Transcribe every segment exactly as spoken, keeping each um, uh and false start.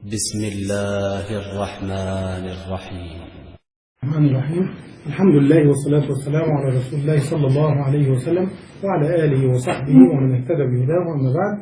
بسم الله الرحمن الرحيم. الرحمن الرحيم. الحمد لله والصلاة والسلام على رسول الله صلى الله عليه وسلم وعلى آله وصحبه ومن اهتدى بهداه. أما بعد،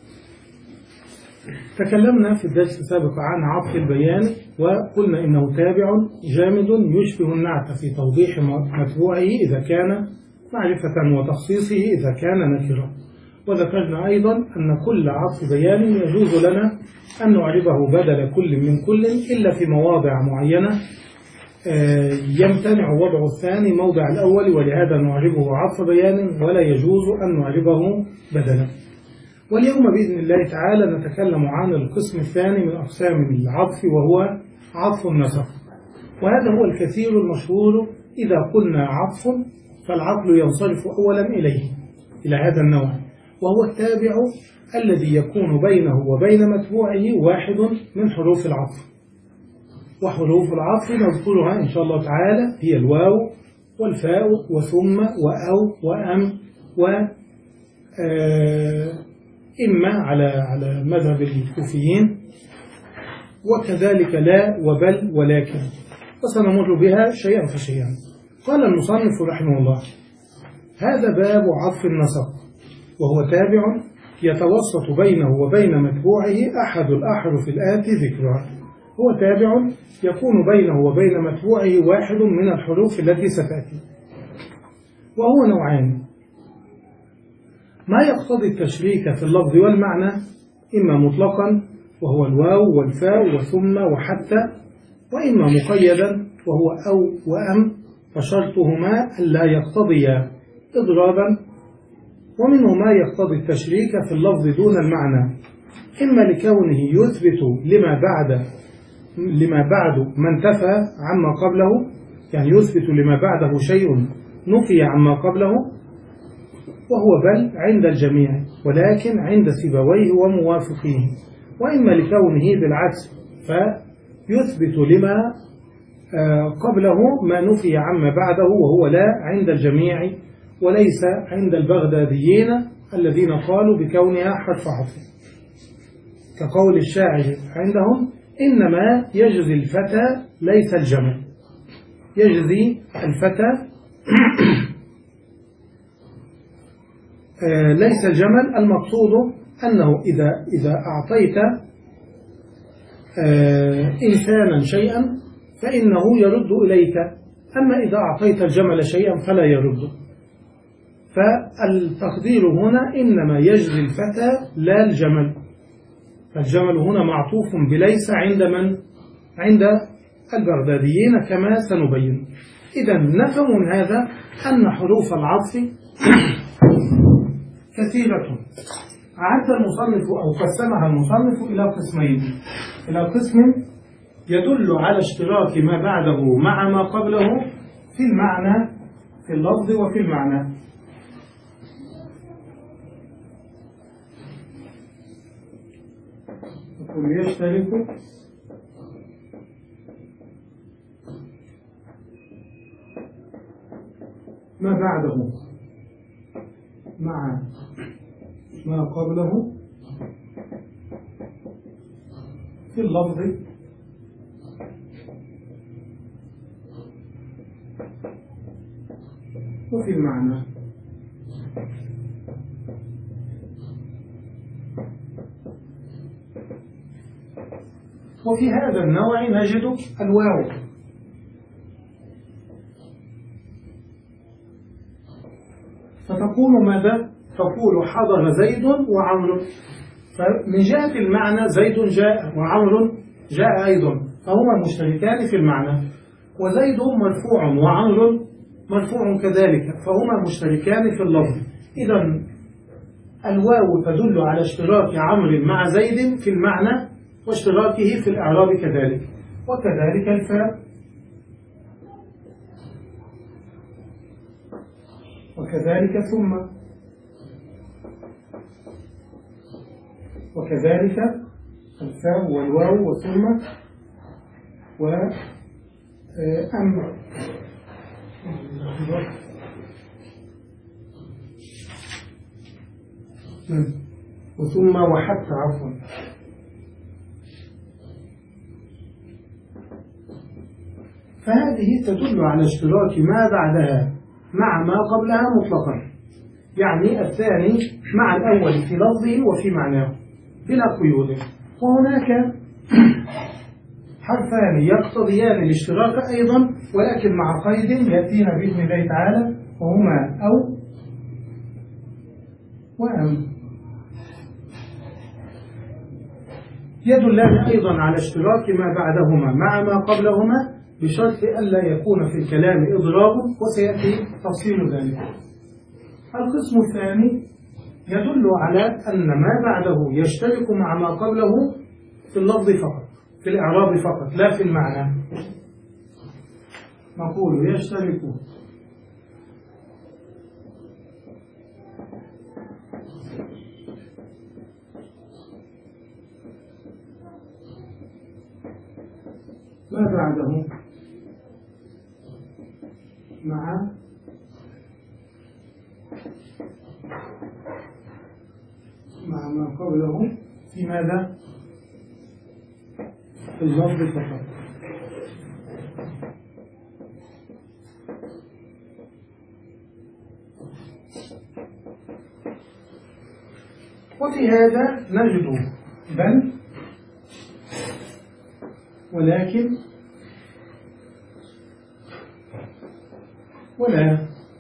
تكلمنا في الدرس السابق عن عطف البيان، وقلنا إنه تابع جامد يشبه النعت في توضيح متبوعه إذا كان معرفة وتخصيصه إذا كان نكرا. وذكرنا أيضا أن كل عطف بيان يجوز لنا أن نعربه بدل كل من كل إلا في مواضع معينة يمتنع وضع الثاني موضع الأول، ولهذا نعربه عطف بيان ولا يجوز أن نعربه بدلا. واليوم بإذن الله تعالى نتكلم عن القسم الثاني من أقسام العطف، وهو عطف النسق. وهذا هو الكثير المشهور. إذا قلنا عطف فالعقل ينصرف أولا إليه، إلى هذا النوع، وهو التابع الذي يكون بينه وبين متبوعه واحد من حروف العطف. وحروف العطف نذكرها إن شاء الله تعالى هي الواو والفاء وثم وأو وأم و إما على على مذهب الكوفيين، وكذلك لا وبل ولكن، وسنمر بها شيئا فشيئا. قال المصنف رحمه الله: هذا باب عطف النسق، وهو تابع يتوسط بينه وبين متبوعه أحد الأحرف الآتي ذكرها. هو تابع يكون بينه وبين متبوعه واحد من الحروف التي ستأتي، وهو نوعان: ما يقتضي التشريك في اللفظ والمعنى إما مطلقا وهو الواو والفاء وثم وحتى، وإما مقيدا وهو أو وأم، فشرطهما ألا يقتضيا إضرابا. ومنه ما يقتضي التشريك في اللفظ دون المعنى، إما لكونه يثبت لما بعد لما بعد ما انتفى عما قبله، يعني يثبت لما بعده شيء نفي عما قبله، وهو بل عند الجميع ولكن عند سيبويه وموافقيه. وإما لكونه بالعكس، فيثبت لما قبله ما نفي عما بعده، وهو لا عند الجميع وليس عند البغداديين الذين قالوا بكونها حرف عطف، كقول الشاعر عندهم: إنما يجزي الفتى ليس الجمل. يجزي الفتى ليس الجمل. المقصود أنه إذا إذا أعطيت إنسانا شيئا فإنه يرد إليك، أما إذا أعطيت الجمل شيئا فلا يرد. فالتقدير هنا إنما يجزي الفتى لا الجمل، فالجمل هنا معطوف بليس عند من؟ عند البغداديين كما سنبين. إذا نفهم من هذا أن حروف العطف كثيرة. عد المصنف أو قسمها المصنف إلى قسمين: إلى قسم يدل على اشتراك ما بعده مع ما قبله في المعنى، في اللفظ وفي المعنى. يشترك ما بعده مع ما قبله في اللفظ وفي المعنى. وفي هذا النوع نجد الواو، فتقول ماذا؟ تقول حضر زيد وعمر، فمن جهة المعنى زيد جاء وعمر جاء أيضا، فهما مشتركان في المعنى. وزيد مرفوع وعمر مرفوع كذلك، فهما مشتركان في اللفظ. إذا الواو تدل على اشتراك عمرو مع زيد في المعنى واشتراكه في الإعراب كذلك، وكذلك الفاء، وكذلك ثم، وكذلك الفاء والواو وثم وأم. وثم وحتى عفوا فهذه تدل على اشتراك ما بعدها مع ما قبلها مطلقا، يعني الثاني مع الأول في لفظه وفي معناه بلا قيود. وهناك حرفان يقتضيان الاشتراك أيضا ولكن مع قيد يأتينا بإذن الله تعالى، وهما أو وأم، يدلان أيضا على اشتراك ما بعدهما مع ما قبلهما بشرط ألا يكون في الكلام إضراب، وسيأتي تفصيل ذلك. القسم الثاني يدل على أن ما بعده يشترك مع ما قبله في اللفظ فقط، في الإعراب فقط لا في المعنى. نقول يشترك ما بعده مع مع ما قبله في ماذا؟ في اللفظ فقط. وفي هذا نجد بل ولكن ولا.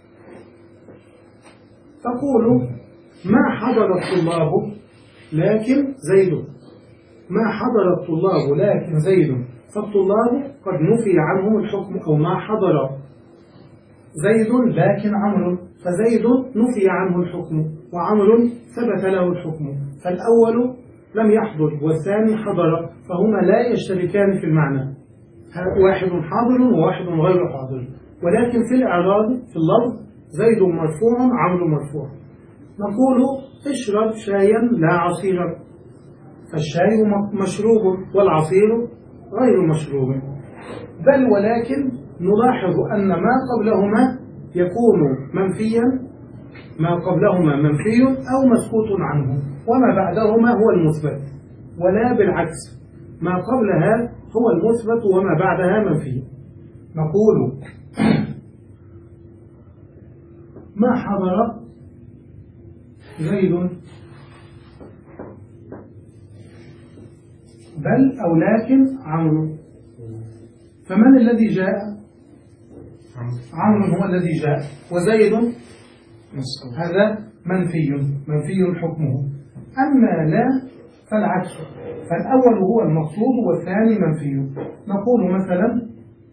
تقول ما حضر الطلاب لكن زيد، ما حضر الطلاب لكن زيد، فالطلاب قد نفي عنهم الحكم، أو ما حضر زيد لكن عمرو، فزيد نفي عنه الحكم وعمرو ثبت له الحكم، فالأول لم يحضر والثاني حضر، فهما لا يشتركان في المعنى، واحد حاضر وواحد غير حاضر، ولكن في الإعراب في اللفظ زيد مرفوع عمرو مرفوع. نقول اشرب شايا لا عصيرا، فالشاي مشروب والعصير غير مشروب. بل ولكن نلاحظ أن ما قبلهما يكون منفيا، ما قبلهما منفي أو مسكوت عنه، وما بعدهما هو المثبت، ولا بالعكس، ما قبلها هو المثبت وما بعدها منفي. نقول ما حضر زيد بل أو لكن عمرو، فمن الذي جاء؟ عمرو هو الذي جاء، وزيد هذا منفي منفي حكمه. أما لا فالعكس، فالأول هو المقصود والثاني منفي. نقول مثلا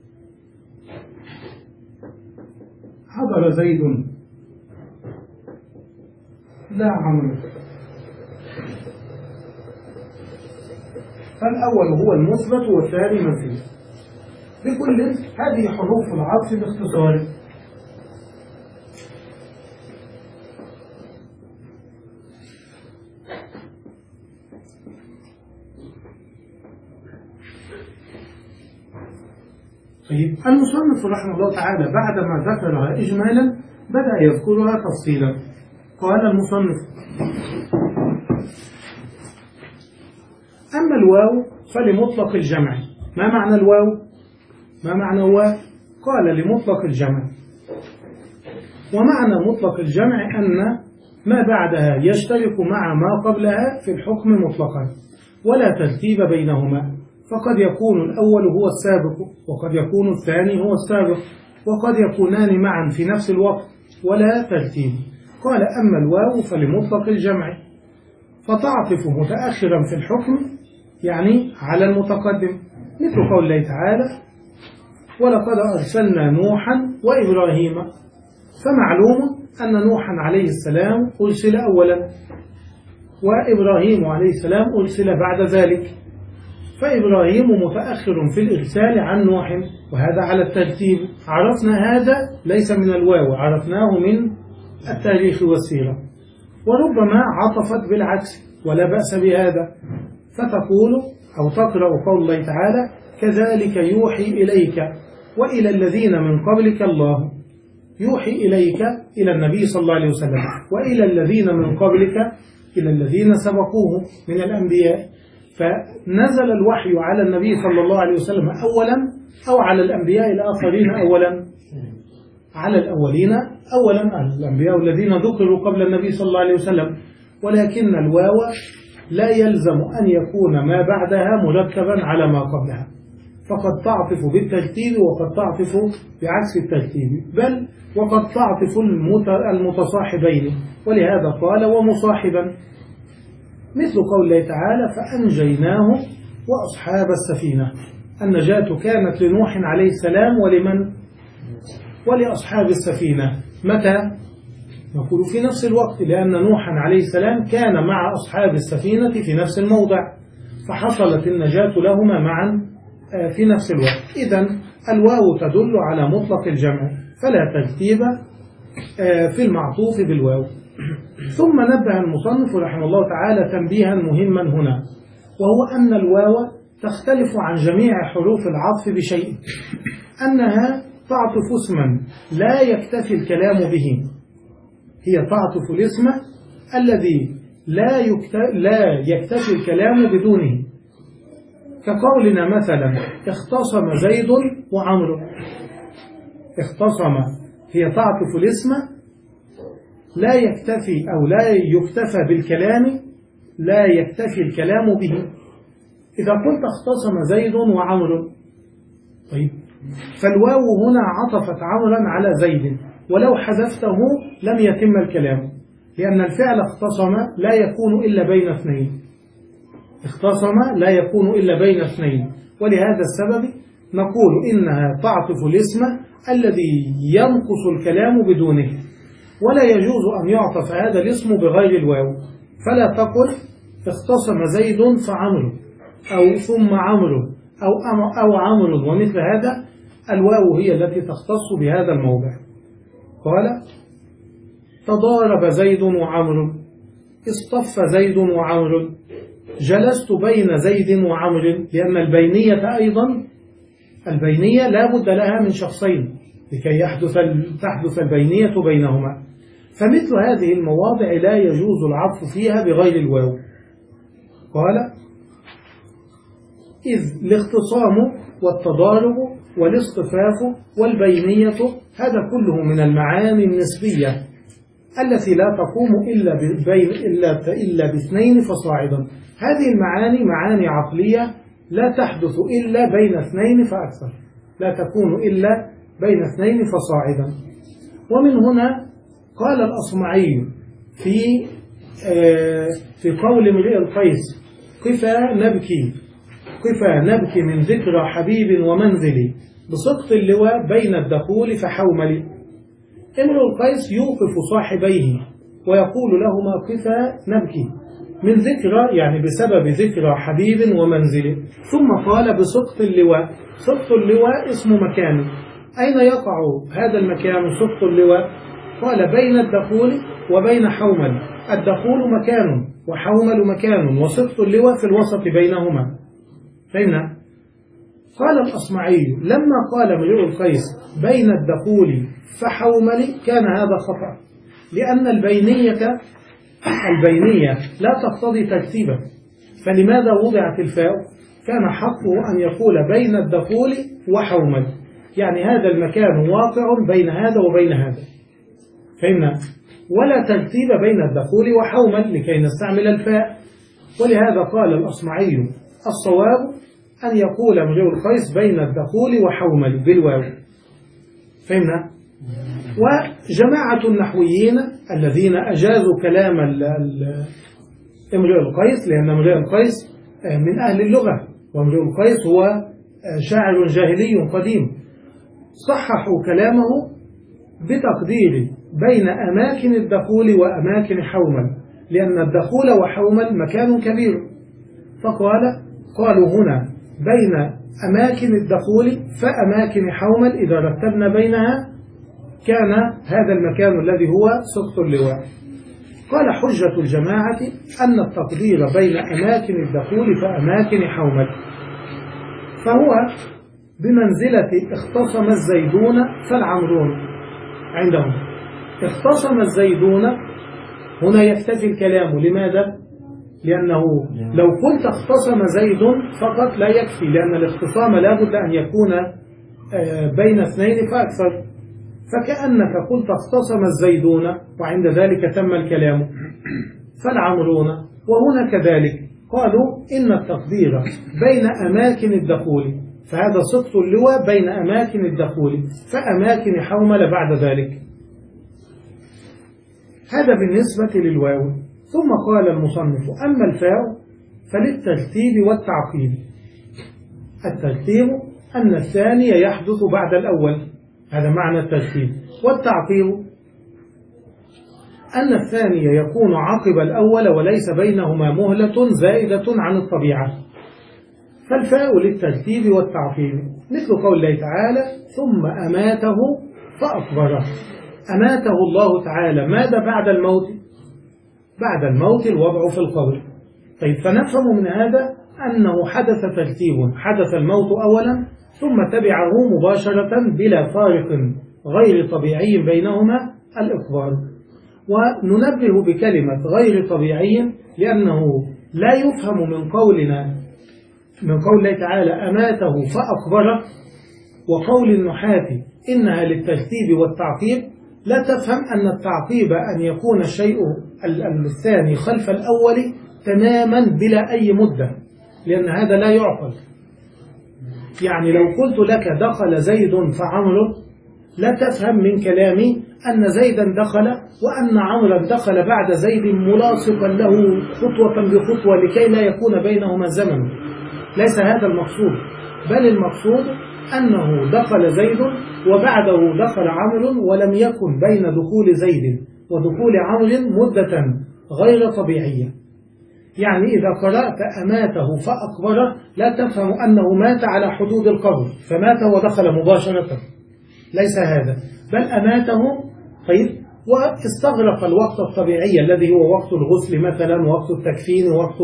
حضر زيد لا عمرو، فالأول هو المثبت والثاني منفي. بكل هذه حروف العطف باختصار. طيب، المصنف رحمه الله تعالى بعدما ذكرها إجمالا بدأ يذكرها تفصيلا. قال المصنف: أما الواو فلمطلق الجمع. ما معنى الواو؟ ما معنى واو؟ قال لمطلق الجمع. ومعنى مطلق الجمع أن ما بعدها يشترك مع ما قبلها في الحكم مطلقا ولا ترتيب بينهما، فقد يكون الأول هو السابق وقد يكون الثاني هو السابق وقد يكونان معا في نفس الوقت ولا ترتيب. قال: أما الواو فلمطلق الجمع، فتعطف متأخرا في الحكم يعني على المتقدم، مثل قول الله تعالى: ولقد أرسلنا نوحا وإبراهيم. فمعلوم أن نوحا عليه السلام أرسل أولا، وإبراهيم عليه السلام أرسل بعد ذلك، فإبراهيم متأخر في الإرسال عن نوح، وهذا على الترتيب. عرفنا هذا ليس من الواو، عرفناه من التاريخ والسيرة. وربما عطفت بالعكس ولا بأس بهذا، فتقول أو تقرأ قول الله تعالى: كذلك يوحي إليك وإلى الذين من قبلك الله. يوحي إليك إلى النبي صلى الله عليه وسلم، وإلى الذين من قبلك إلى الذين سبقوه من الأنبياء. فنزل الوحي على النبي صلى الله عليه وسلم أولا أو على الأنبياء الآخرين أولا؟ على الأولين أولا، الأنبياء الذين ذكروا قبل النبي صلى الله عليه وسلم. ولكن الواو لا يلزم أن يكون ما بعدها مركبا على ما قبلها، فقد تعطف بالترتيب وقد تعطف بعكس الترتيب، بل وقد تعطف المتصاحبين، ولهذا قال ومصاحبا، مثل قول الله تعالى فأنجيناه وأصحاب السفينة. النجاة كانت لنوح عليه السلام ولمن؟ ولأصحاب السفينة. متى؟ نقول في نفس الوقت، لأن نوحا عليه السلام كان مع أصحاب السفينة في نفس الموضع، فحصلت النجاة لهما معا في نفس الوقت. إذن الواو تدل على مطلق الجمع، فلا ترتيب في المعطوف بالواو. ثم نبه المصنف رحمه الله تعالى تنبيها مهما هنا، وهو أن الواو تختلف عن جميع حروف العطف بشيء، أنها تعطف اسما لا يكتفي الكلام به، هي تعطف الاسم الذي لا لا يكتفي الكلام بدونه، كقولنا مثلا اختصم زيد وعمرو. اختصم هي تعطف الاسم لا يكتفي أو لا يكتفى بالكلام، لا يكتفي الكلام به. إذا قلت اختصم زيد وعمرو، طيب فالواو هنا عطفت عمرا على زيد، ولو حذفته لم يتم الكلام، لأن الفعل اختصم لا يكون إلا بين اثنين، اختصم لا يكون إلا بين اثنين، ولهذا السبب نقول إنها تعطف الاسم الذي ينقص الكلام بدونه، ولا يجوز أن يعطف هذا الاسم بغير الواو، فلا تقل اختصم زيد فعمرو أو ثم عمرو أو, أو عمرو ومثل هذا. الواو هي التي تختص بهذا الموضع. قال تضارب زيد وعمرو، اصطف زيد وعمرو، جلست بين زيد وعمرو، لأن البينية أيضا البينية لا بد لها من شخصين لكي يحدث تحدث البينية بينهما، فمثل هذه المواضع لا يجوز العطف فيها بغير الواو. قال إذ الاختصام والتضارب والاصطفاف والبينية هذا كله من المعاني النسبية التي لا تقوم إلا بين إلا إلا باثنين فصاعدا. هذه المعاني معاني عقلية لا تحدث إلا بين اثنين فأكثر، لا تكون إلا بين اثنين فصاعدا. ومن هنا قال الأصمعي في في قول امرئ القيس قفا نبكي قفا نبكي من ذكرى حبيب ومنزلي بسقط اللواء بين الدخول فحوملي. امرؤ القيس يوقف صاحبيه ويقول لهما قفا نبكي من ذكرى، يعني بسبب ذكرى حبيب ومنزله، ثم قال بسقط اللواء. سقط اللواء اسم مكان، أين يقع هذا المكان سقط اللواء؟ قال بين الدخول وبين حومل، الدخول مكان وحومل مكان، وسقط اللواء في الوسط بينهما. فهمنا؟ قال الأصمعي لما قال امرؤ القيس بين الدخول فحومل كان هذا خطأ، لأن البينية البينية لا تقتضي ترتيبا، فلماذا وضعت الفاء؟ كان حقه أن يقول بين الدخول وحومل، يعني هذا المكان واقع بين هذا وبين هذا. فهمنا؟ ولا ترتيب بين الدخول وحومل لكي نستعمل الفاء. ولهذا قال الأصمعي الصواب أن يقول امرؤ القيس بين الدخول وحومل بالواو. فهمنا؟ وجماعة النحويين الذين أجازوا كلام امرؤ القيس، لأن امرؤ القيس من أهل اللغة، وامرؤ القيس هو شاعر جاهلي قديم، صححوا كلامه بتقدير بين أماكن الدخول وأماكن حومل، لأن الدخول وحومل مكان كبير، فقال قالوا هنا بين أماكن الدخول فأماكن حومل، إذا رتبنا بينها كان هذا المكان الذي هو سقط اللواء. قال حجة الجماعة أن التقدير بين أماكن الدخول فأماكن حومل، فهو بمنزلة اختصم الزيدون فالعمرون عندهم. اختصم الزيدون هنا يكتفي الكلام، لماذا؟ لأنه لو كنت اختصم زيد فقط لا يكفي، لأن الاختصام لابد أن يكون بين اثنين فأكثر، فكأنك قلت اختصم الزيدون وعند ذلك تم الكلام، فالعمرون. وهنا كذلك قالوا إن التقدير بين أماكن الدخول، فهذا صدق اللواء بين أماكن الدخول، فأماكن حومل بعد ذلك. هذا بالنسبة للواو. ثم قال المصنف: أما الفاء فللترتيب والتعقيب. الترتيب أن الثاني يحدث بعد الأول، هذا معنى الترتيب. والتعقيب أن الثاني يكون عقب الأول وليس بينهما مهلة زائدة عن الطبيعة. فالفاء للترتيب والتعقيب، مثل قول الله تعالى: ثم أماته فأقبره. أماته الله تعالى، ماذا بعد الموت؟ بعد الموت الوضع في القبر. طيب، فنفهم من هذا أنه حدث ترتيب، حدث الموت أولا ثم تبعه مباشرة بلا فارق غير طبيعي بينهما الإقبار. وننبه بكلمة غير طبيعي لأنه لا يفهم من قولنا من قول الله تعالى أماته فأقبره وقول النحاة إنها للترتيب والتعقيب، لا تفهم أن التعقيب أن يكون الشيء الثاني خلف الأول تماما بلا أي مدة، لأن هذا لا يعقل. يعني لو قلت لك دخل زيد فعمر، لا تفهم من كلامي أن زيدا دخل وأن عمرا دخل بعد زيد ملاصقا له خطوة بخطوة لكي لا يكون بينهما زمن. ليس هذا المقصود، بل المقصود أنه دخل زيد وبعده دخل عمرو، ولم يكن بين دخول زيد ودخول عمرو مدة غير طبيعية. يعني إذا قرأت أماته فأقبره لا تفهم أنه مات على حدود القبر فمات ودخل مباشرة، ليس هذا، بل أماته طيب واستغرق الوقت الطبيعي الذي هو وقت الغسل مثلا، وقت التكفين، ووقت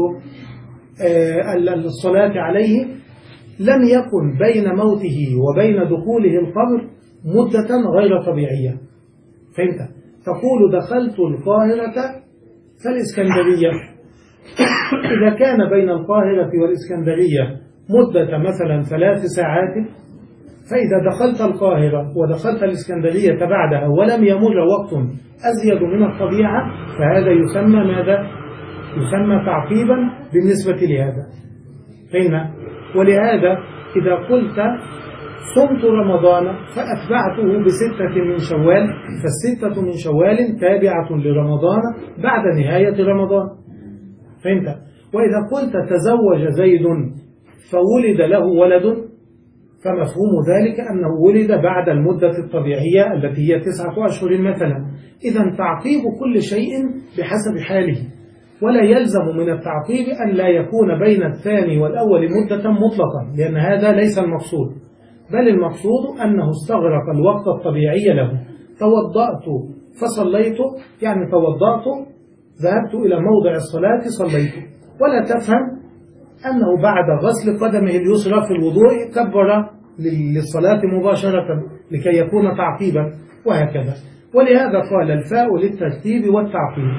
الصلاة عليه. لم يكن بين موته وبين دخوله القبر مدة غير طبيعية. فهمت؟ تقول دخلت القاهرة فالإسكندرية، إذا كان بين القاهرة والإسكندرية مدة مثلا ثلاث ساعات، فإذا دخلت القاهرة ودخلت الإسكندرية بعدها ولم يمر وقت أزيد من الطبيعة، فهذا يسمى ماذا؟ يسمى تعقيبا بالنسبة لهذا. فهمنا؟ ولهذا إذا قلت صمت رمضان فأتبعته بستة من شوال، فالستة من شوال تابعة لرمضان بعد نهاية رمضان. فهمت؟ وإذا قلت تزوج زيد فولد له ولد، فمفهوم ذلك أنه ولد بعد المدة الطبيعية التي هي تسعة أشهر مثلا. إذا تعقيب كل شيء بحسب حاله، ولا يلزم من التعقيب أن لا يكون بين الثاني والأول مدة مطلقا، لأن هذا ليس المقصود، بل المقصود أنه استغرق الوقت الطبيعي له. توضأت فصليت، يعني توضأت ذهبت إلى موضع الصلاة صليت، ولا تفهم أنه بعد غسل قدمه اليسرى في الوضوء كبر للصلاة مباشرة لكي يكون تعقيبا، وهكذا. ولهذا قال الفاء للترتيب والتعقيب.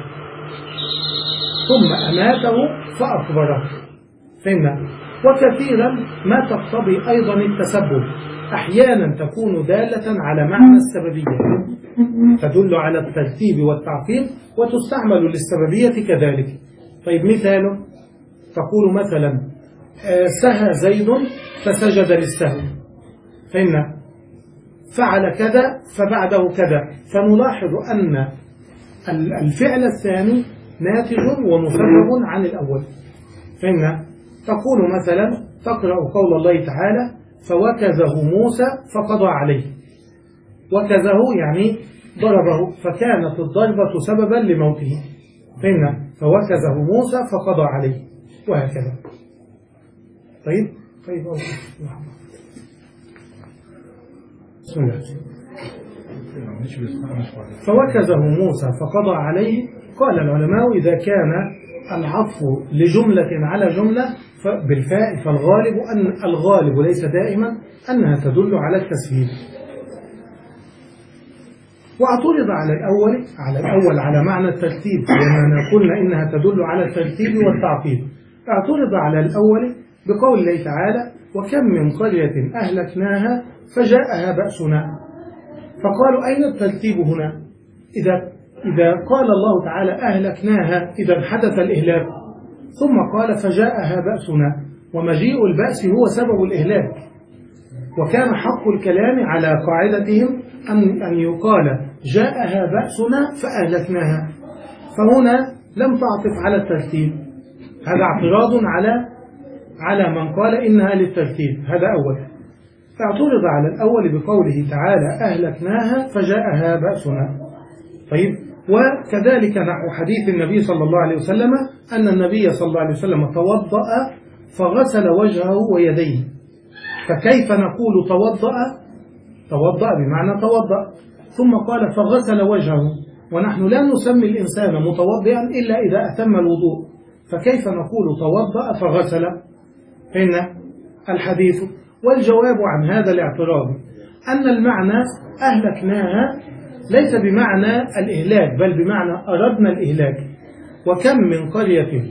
ثم أماته فأقبره. فهمنا؟ وكثيرا ما تقتضي أيضا التسبب، أحيانا تكون دالة على معنى السببية، تدل على الترتيب والتعقيب وتستعمل للسببية كذلك. طيب، مثاله تقول مثلا سهى زيد فسجد للسهو. فهمنا؟ فعل كذا فبعده كذا، فنلاحظ أن الفعل الثاني ناتج ومسبب عن الأول. فهمنا؟ تقول مثلا تقرأ قول الله تعالى فوكزه موسى فقضى عليه. وكزه يعني ضربه، فكانت الضربة سببا لموته. فهمنا؟ فوكزه موسى فقضى عليه، وهكذا. طيب طيب بسم الله. فوكزه موسى فقضى عليه. قال العلماء إذا كان العطف لجملة على جملة بالفاء فالغالب أن الغالب ليس دائما أنها تدل على التسهيل. واعترض على الأول على الأول على معنى الترتيب، لأننا قلنا إنها تدل على الترتيب والتعقيب. اعترض على الأول بقول الله تعالى: وكم من قرية أهلكناها فجاءها بأسنا. فقالوا: أين الترتيب هنا؟ إذا إذا قال الله تعالى أهلكناها إذا حدث الإهلاك، ثم قال فجاءها بأسنا، ومجيء البأس هو سبب الإهلاك. وكان حق الكلام على قاعدتهم أن أن يقال جاءها بأسنا فأهلكناها، فهنا لم تعطف على الترتيب. هذا اعتراض على على من قال إنها للترتيب. هذا أول. اعترض على الأول بقوله تعالى أهلكناها فجاءها بأسنا. طيب، وكذلك نحو حديث النبي صلى الله عليه وسلم أن النبي صلى الله عليه وسلم توضأ فغسل وجهه ويديه. فكيف نقول توضأ؟ توضأ بمعنى توضأ، ثم قال فغسل وجهه، ونحن لا نسمي الإنسان متوضئا إلا إذا أتم الوضوء، فكيف نقول توضأ فغسل؟ هنا الحديث. والجواب عن هذا الاعتراض أن المعنى أهلكناها ليس بمعنى الإهلاك، بل بمعنى أردنا الإهلاك. وكم من قرية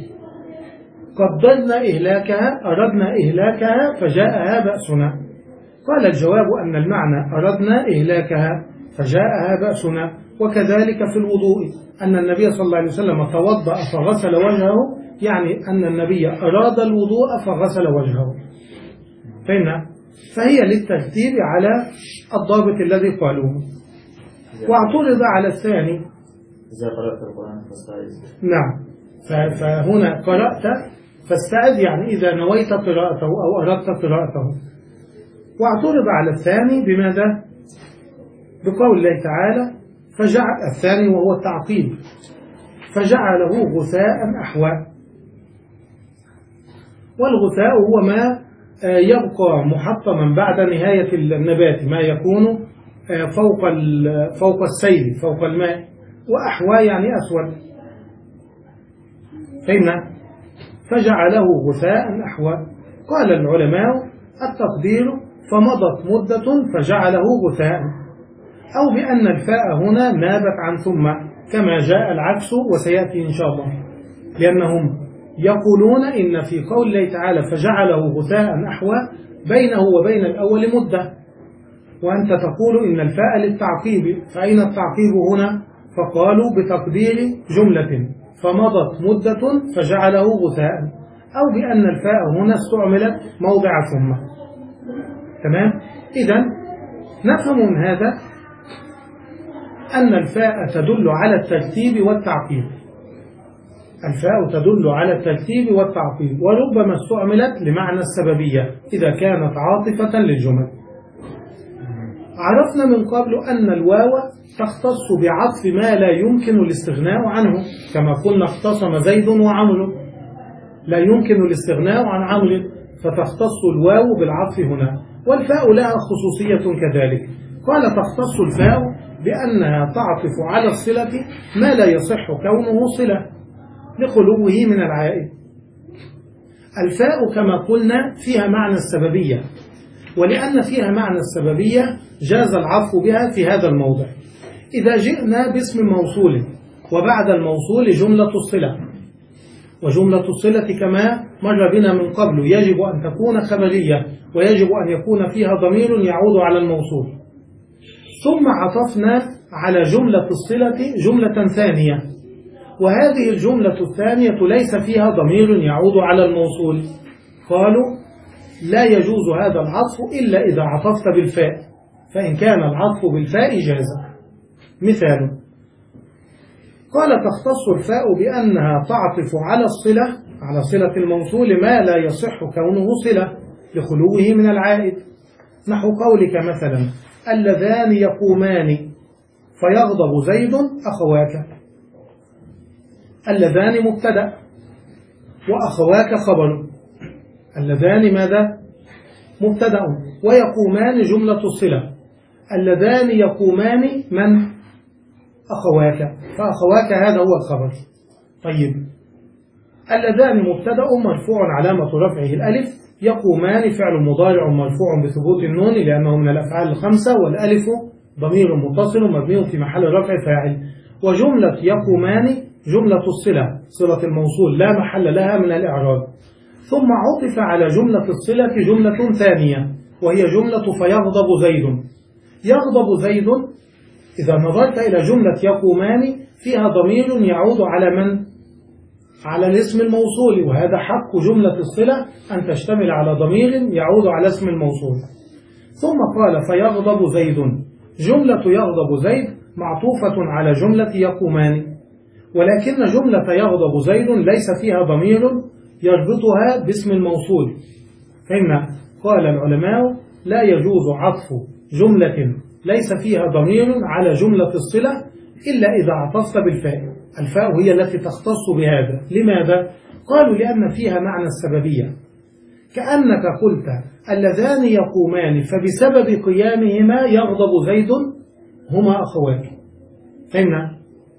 قدرنا إهلاكها أردنا إهلاكها فجاءها بأسنا. قال الجواب أن المعنى أردنا إهلاكها فجاءها بأسنا. وكذلك في الوضوء أن النبي صلى الله عليه وسلم توضأ فغسل وجهه، يعني أن النبي أراد الوضوء فغسل وجهه. فهنا فهي للترتيب على الضابط الذي قالوه. واعترض على الثاني إذا قرأت القرآن فاستعذ. نعم، فهنا قرأت فاستعذ يعني إذا نويت قراءته أو أردت قراءته. واعترض على الثاني بماذا؟ بقول الله تعالى فجعل الثاني وهو التعقيب فجعله غثاء أحوى. والغثاء هو ما يبقى محطما بعد نهاية النبات، ما يكون فوق فوق السيل فوق الماء، وأحوى يعني أسود. فهمنا؟ فجعله غثاء أحوى. قال العلماء التقدير فمضت مدة فجعله غثاء، أو بأن الفاء هنا نابت عن ثم، كما جاء العكس وسيأتي إن شاء الله، لأنهم يقولون إن في قول الله تعالى فجعله غثاء أحوى بينه وبين الأول مدة، وأنت تقول إن الفاء للتعقيب، فأين التعقيب هنا؟ فقالوا بتقدير جملة فمضت مدة فجعله غثاء، أو بأن الفاء هنا استعملت موضع ثم. تمام؟ إذن نفهم من هذا أن الفاء تدل على الترتيب والتعقيب. الفاء تدل على الترتيب والتعقيب، وربما استعملت لمعنى السببية إذا كانت عاطفة للجمل. عرفنا من قبل أن الواو تختص بعطف ما لا يمكن الاستغناء عنه، كما قلنا اختصم زيد وعمرو، لا يمكن الاستغناء عن عمرو، فتختص الواو بالعطف هنا. والفاء لها خصوصية كذلك، قال تختص الفاء بأنها تعطف على الصلة ما لا يصح كونه صلة لخلوه من العائد. الفاء كما قلنا فيها معنى السببية، ولأن فيها معنى السببية جاز العطف بها في هذا الموضع. إذا جئنا باسم موصول وبعد الموصول جملة الصلة، وجملة الصلة كما مر بنا من قبل يجب أن تكون خبرية، ويجب أن يكون فيها ضمير يعود على الموصول. ثم عطفنا على جملة الصلة جملة ثانية، وهذه الجملة الثانية ليس فيها ضمير يعود على الموصول. قالوا لا يجوز هذا العطف إلا إذا عطفت بالفاء، فإن كان العطف بالفاء جاز. مثال: قال تختص الفاء بأنها تعطف على الصلة على صلة الموصول ما لا يصح كونه صلة لخلوه من العائد، نحو قولك مثلا اللذان يقومان فيغضب زيد أخواك. اللذان مبتدأ وأخواك خبر. اللذان ماذا؟ مبتدأ، ويقومان جملة الصلة. اللذان يقومان من؟ أخواك، فأخواك هذا هو الخبر. طيب، اللذان مبتدأ مرفوع علامة رفعه الألف، يقومان فعل مضارع مرفوع بثبوت النون لأنه من الأفعال الخمسة، والألف ضمير متصل مبني في محل رفع فاعل. وجملة يقومان جملة الصلة صلة الموصول لا محل لها من الإعراب. ثم عطف على جملة الصلة جملة ثانية وهي جملة فيغضب زيد. يغضب زيد إذا نظرت إلى جملة يقومان فيها ضمير يعود على من؟ على الاسم الموصول، وهذا حق جملة الصلة أن تشتمل على ضمير يعود على اسم الموصول. ثم قال فيغضب زيد. جملة يغضب زيد معطوفة على جملة يقومان، ولكن جملة يغضب زيد ليس فيها ضمير يربطها باسم الموصول. فإن قال العلماء لا يجوز عطف جملة ليس فيها ضمير على جملة الصلة إلا إذا عطفت بالفاء. الفاء هي التي تختص بهذا. لماذا؟ قالوا لأن فيها معنى السببية، كأنك قلت اللذان يقومان فبسبب قيامهما يغضب زيد هما أخوات. فهمنا؟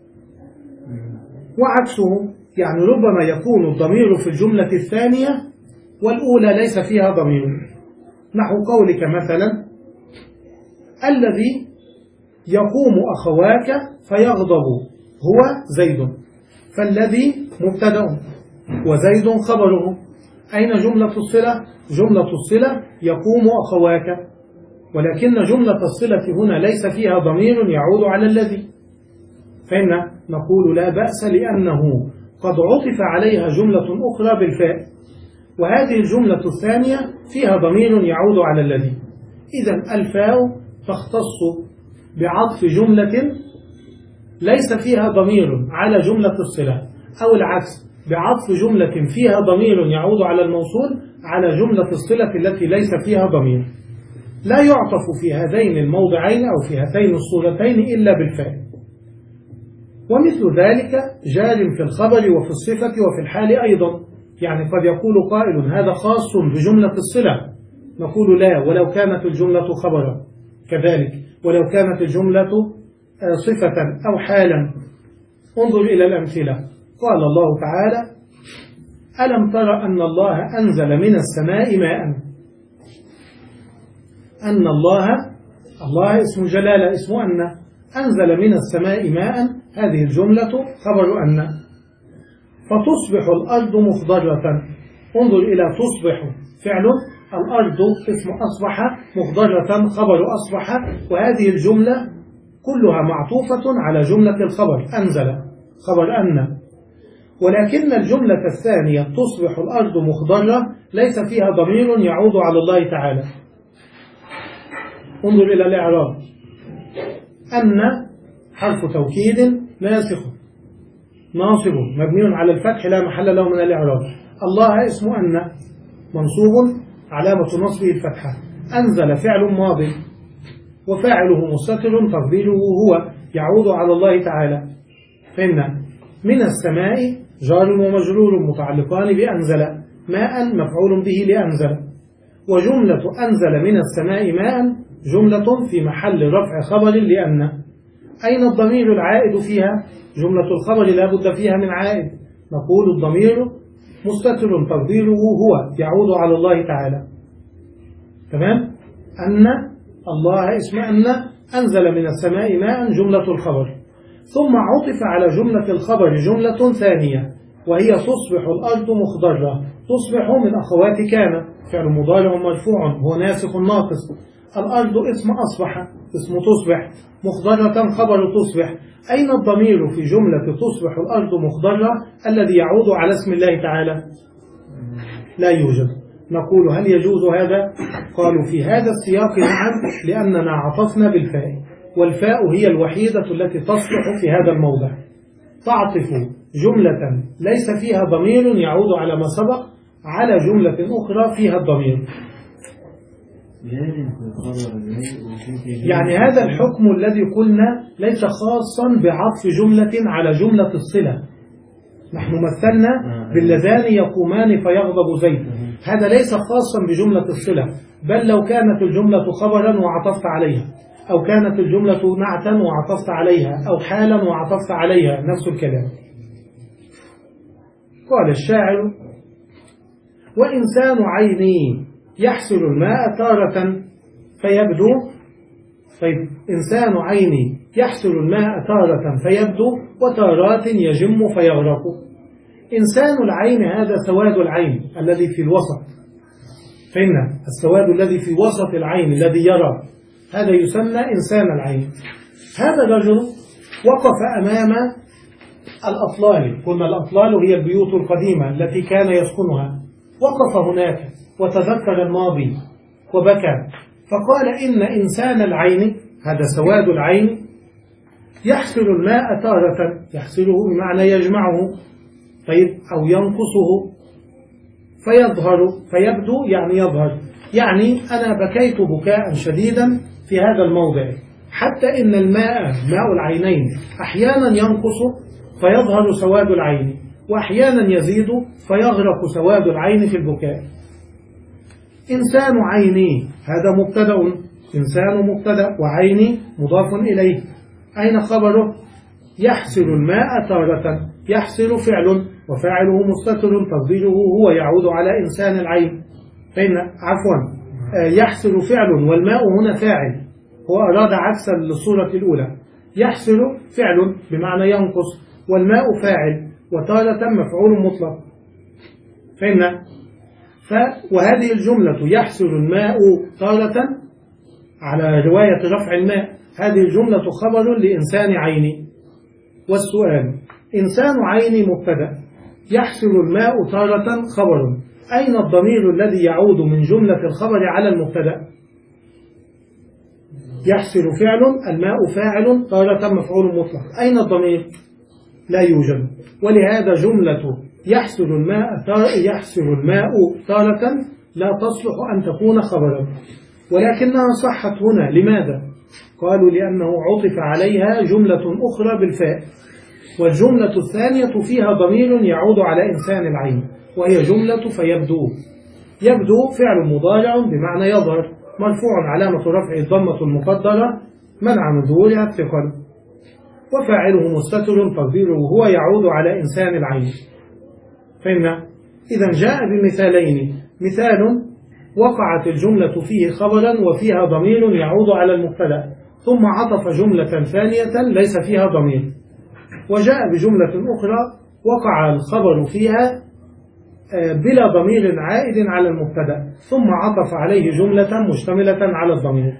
وعكسه، يعني ربما يكون الضمير في الجملة الثانية والأولى ليس فيها ضمير، نحو قولك مثلا الذي يقوم أخواك فيغضب هو زيد، فالذي مبتدأ وزيد خبره. أين جملة الصلة؟ جملة الصلة يقوم أخواك، ولكن جملة الصلة هنا ليس فيها ضمير يعود على الذي. فإن نقول لا بأس لأنه قد عطف عليها جملة أخرى بالفاء، وهذه الجملة الثانية فيها ضمير يعود على الذي. إذن الفاء تختص بعطف جملة ليس فيها ضمير على جملة الصلة، أو العكس بعطف جملة فيها ضمير يعود على الموصول على جملة الصلة التي ليس فيها ضمير. لا يعطف في هذين الموضعين أو في هاتين الصورتين إلا بالفاء. ومثل ذلك جار في الخبر وفي الصفة وفي الحال أيضا. يعني قد يقول قائل هذا خاص بجملة الصلة، نقول لا، ولو كانت الجملة خبرا كذلك، ولو كانت الجملة صفة أو حالا. انظر إلى الأمثلة. قال الله تعالى ألم تر أن الله أنزل من السماء ماء. أن الله، الله اسم جلالة اسم أن، أنزل من السماء ماء، هذه الجملة خبر أن. فتصبح الأرض مخضرة. انظر إلى تصبح فعل، الأرض اسم أصبح، مخضرة خبر أصبح، وهذه الجملة كلها معطوفة على جملة الخبر أنزل خبر أن. ولكن الجملة الثانية تصبح الأرض مخضرة ليس فيها ضمير يعود على الله تعالى. انظر إلى الإعراب. أن حرف توكيد ناسخ ناصب مبني على الفتح لا محل له من الإعراب. الله اسم أن منصوب علامة نصبه الفتحة. أنزل فعل ماضي وفاعله مستتر تقديره هو يعود على الله تعالى. فإن من السماء جار ومجرور متعلقان بأنزل، ماء مفعول به لأنزل. وجملة أنزل من السماء ماء جملة في محل رفع خبر لأن. أين الضمير العائد فيها؟ جملة الخبر لا بد فيها من عائد، نقول الضمير مستتر تقديره هو يعود على الله تعالى. تمام؟ أن الله اسم أن أنزل من السماء ماء جملة الخبر. ثم عطف على جملة الخبر جملة ثانية وهي تصبح الأرض مخضرة. تصبح من أخوات كان، فعل مضارع مرفوع هو ناسخ ناقص. الأرض اسم أصبح اسم تصبح، مخضرة خبر تصبح. أين الضمير في جملة تصبح الأرض مخضرة الذي يعود على اسم الله تعالى؟ لا يوجد. نقول هل يجوز هذا؟ قالوا في هذا السياق نعم، لأننا عطفنا بالفاء، والفاء هي الوحيدة التي تصلح في هذا الموضع. تعطف جملة ليس فيها ضمير يعود على ما سبق على جملة أخرى فيها الضمير. يعني هذا الحكم الذي قلنا ليس خاصا بعطف جملة على جملة الصلة. نحن مثلنا باللذان يقومان فيغضب زيد، هذا ليس خاصا بجملة الصلة، بل لو كانت الجملة خبرا وعطفت عليها، أو كانت الجملة نعتا وعطفت عليها، أو حالا وعطفت عليها، نفس الكلام. قال الشاعر وإنسان عيني يحصل الماء تارة فيبدو طيب إنسان عيني يحصل الماء تارة فيبدو وتارات يجم فيغرق. إنسان العين هذا سواد العين الذي في الوسط، فإن السواد الذي في وسط العين الذي يرى هذا يسمى إنسان العين. هذا الرجل وقف أمام الأطلال، قلنا الأطلال هي البيوت القديمة التي كان يسكنها، وقف هناك وتذكر الماضي وبكى فقال إن إنسان العين هذا سواد العين يحصل الماء تارة، يحصله بمعنى يجمعه طيب أو ينقصه فيظهر فيبدو يعني يظهر، يعني أنا بكيت بكاء شديدا في هذا الموضع حتى إن الماء ماء العينين أحيانا ينقص فيظهر سواد العين وأحيانا يزيد فيغرق سواد العين في البكاء. إنسان عيني هذا مبتدأ، إنسان مبتدأ وعيني مضاف إليه، أين خبره؟ يحصل الماء تارة، يحصل فعل وفاعله مستتر تقديره هو يعود على إنسان العين، فإن عفوا يحصل فعل والماء هنا فاعل، هو أراد عكسا للصورة الأولى، يحصل فعل بمعنى ينقص والماء فاعل وتارة مفعول مطلق، فإن ف وهذه الجملة يحصل الماء تارة على رواية رفع الماء، هذه الجملة خبر لإنسان عيني. والسؤال إنسان عيني مبتدأ يحصل الماء تارة خبر، أين الضمير الذي يعود من جملة الخبر على المبتدأ؟ يحصل فعل الماء فاعل تارة مفعول مطلق، أين الضمير؟ لا يوجد، ولهذا جملة يحصل الماء يحصل الماء تارة لا تصلح أن تكون خبرا، ولكنها صحت هنا. لماذا؟ قالوا لأنه عطف عليها جملة أخرى بالفاء، والجملة الثانية فيها ضمير يعود على إنسان العين وهي جملة فيبدو. يبدو فعل مضارع بمعنى يظهر مرفوع علامة رفع الضمة المقدرة منع من ظهورها الثقل، وفاعله مستتر تقديره هو يعود على إنسان العين. فإن إذا جاء بمثالين، مثال وقعت الجملة فيه خبرا وفيها ضمير يعود على المبتدأ ثم عطف جملة ثانية ليس فيها ضمير، وجاء بجملة أخرى وقع الخبر فيها بلا ضمير عائد على المبتدأ ثم عطف عليه جملة مشتملة على الضمير.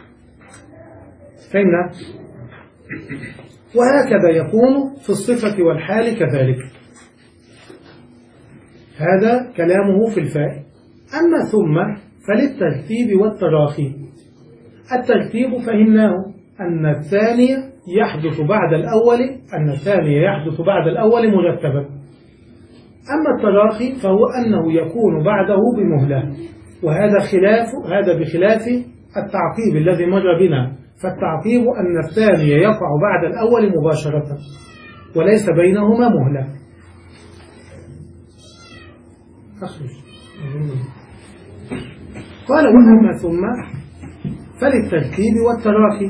فهمنا؟ وهكذا يكون في الصفة والحال كذلك. هذا كلامه في الفاء. أما ثم فللترتيب والتراخي. الترتيب فهمناه أن الثاني يحدث بعد الأول أن الثاني يحدث بعد الأول مرتبا. أما التراخي فهو أنه يكون بعده بمهلة، وهذا خلاف هذا بخلاف التعقيب الذي مر بنا، فالتعقيب أن الثاني يقع بعد الأول مباشرة وليس بينهما مهلة. قال وأما ثم فللترتيب والتراخي،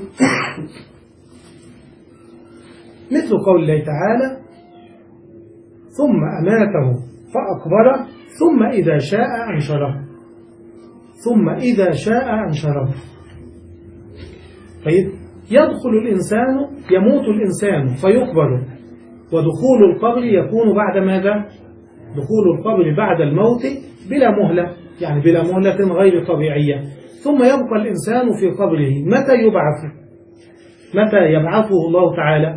مثل قول الله تعالى ثم أماته فأقبره ثم إذا شاء أنشره، ثم إذا شاء أنشره. طيب يدخل الإنسان يموت الإنسان فيقبر، ودخول القبر يكون بعد ماذا؟ دخول القبر بعد الموت بلا مهلة، يعني بلا مهلة غير طبيعية، ثم يبقى الإنسان في قبره. متى يبعث؟ متى يبعثه الله تعالى؟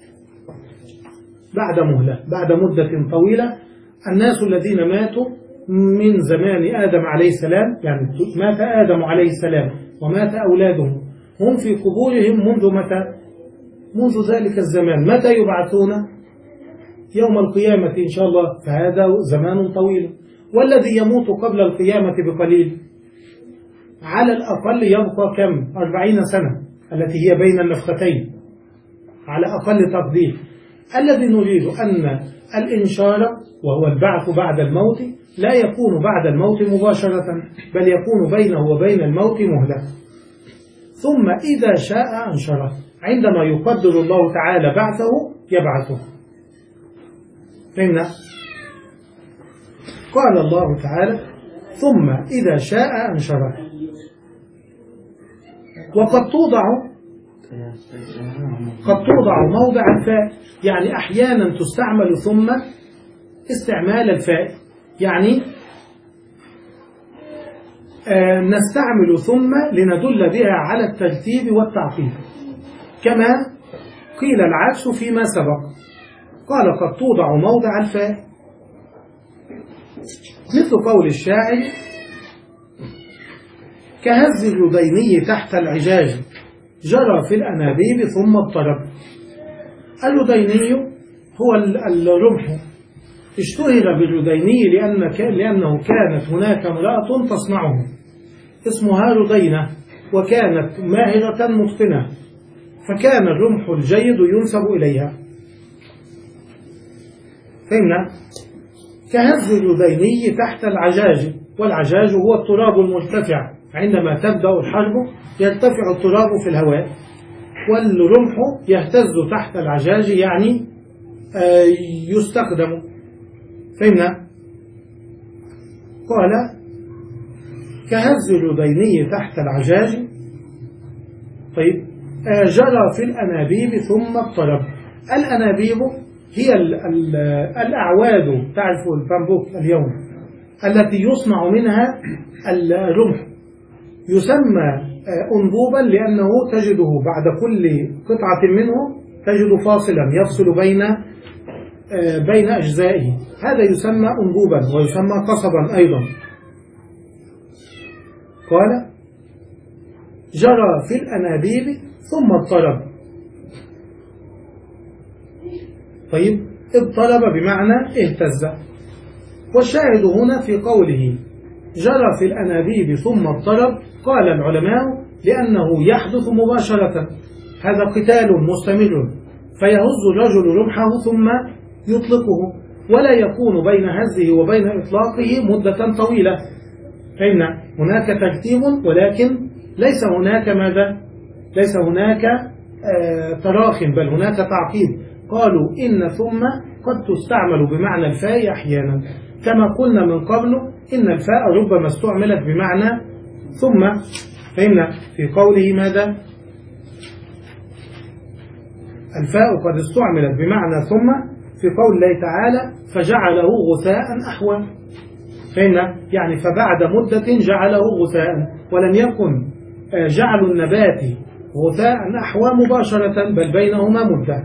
بعد مهلة، بعد مدة طويلة. الناس الذين ماتوا من زمان آدم عليه السلام، يعني مات آدم عليه السلام ومات أولاده، هم في قبورهم منذ متى؟ منذ ذلك الزمان. متى يبعثون؟ يوم القيامة إن شاء الله، فهذا زمان طويل. والذي يموت قبل القيامة بقليل على الأقل يبقى كم؟ أربعين سنة التي هي بين النفختين على أقل تقدير. الذي نريد أن الإنشار وهو البعث بعد الموت لا يكون بعد الموت مباشرة، بل يكون بينه وبين الموت مهلة. ثم إذا شاء أنشره، عندما يقدر الله تعالى بعثه يبعثه. فهمنا؟ قال الله تعالى ثم إذا شاء أنشره. وقد توضع قد توضع موضع الفاء، يعني أحيانا تستعمل ثم استعمال الفاء، يعني آه نستعمل ثم لندل بها على الترتيب والتعقيب، كما قيل العكس فيما سبق. قال قد توضع موضع الفاء، مثل قول الشاعر كهز الرديني تحت العجاج جرى في الأنابيب ثم اضطرب. الرديني هو الرمح، اشتهر بالرديني لأن لأنه كانت هناك امرأة تصنعه اسمها ردينة، وكانت ماهرة متقنة، فكان الرمح الجيد ينسب إليها. فهمنا؟ كهز الرديني تحت العجاج، والعجاج هو التراب المرتفع، عندما تبدأ الحرب يرتفع التراب في الهواء، والرمح يهتز تحت العجاج، يعني يستخدم. فهمنا؟ قال كهز الرديني تحت العجاج. طيب، جرى في الأنابيب ثم اضطرب. الأنابيب هي ال ال الأعواد، تعرف البامبوك اليوم التي يصنع منها الرمح، يسمى أنبوبا لأنه تجده بعد كل قطعة منه تجد فاصلا يفصل بين بين أجزائه، هذا يسمى أنبوبا ويسمى قصبا أيضا. قال جرى في الأنابيب ثم اضطرب. طيب، اضطرب بمعنى اهتز. والشاهد هنا في قوله جرى في الأنابيب ثم اضطرب، قال العلماء لأنه يحدث مباشرة، هذا قتال مستمر، فيهز الرجل رمحه ثم يطلقه، ولا يكون بين هزه وبين إطلاقه مدة طويلة. فإن هناك ترتيب، ولكن ليس هناك ماذا؟ ليس هناك آه تراخ، بل هناك تعقيب. قالوا إن ثم قد تستعمل بمعنى الفاء أحيانا، كما قلنا من قبل إن الفاء ربما استعملت بمعنى ثم. فإن في قوله ماذا؟ الفاء قد استعملت بمعنى ثم في قول الله تعالى فجعله غثاء أحوى. فإن يعني فبعد مدة جعله غثاء، ولم يكن جعل النبات غثاء أحوى مباشرة، بل بينهما مدة.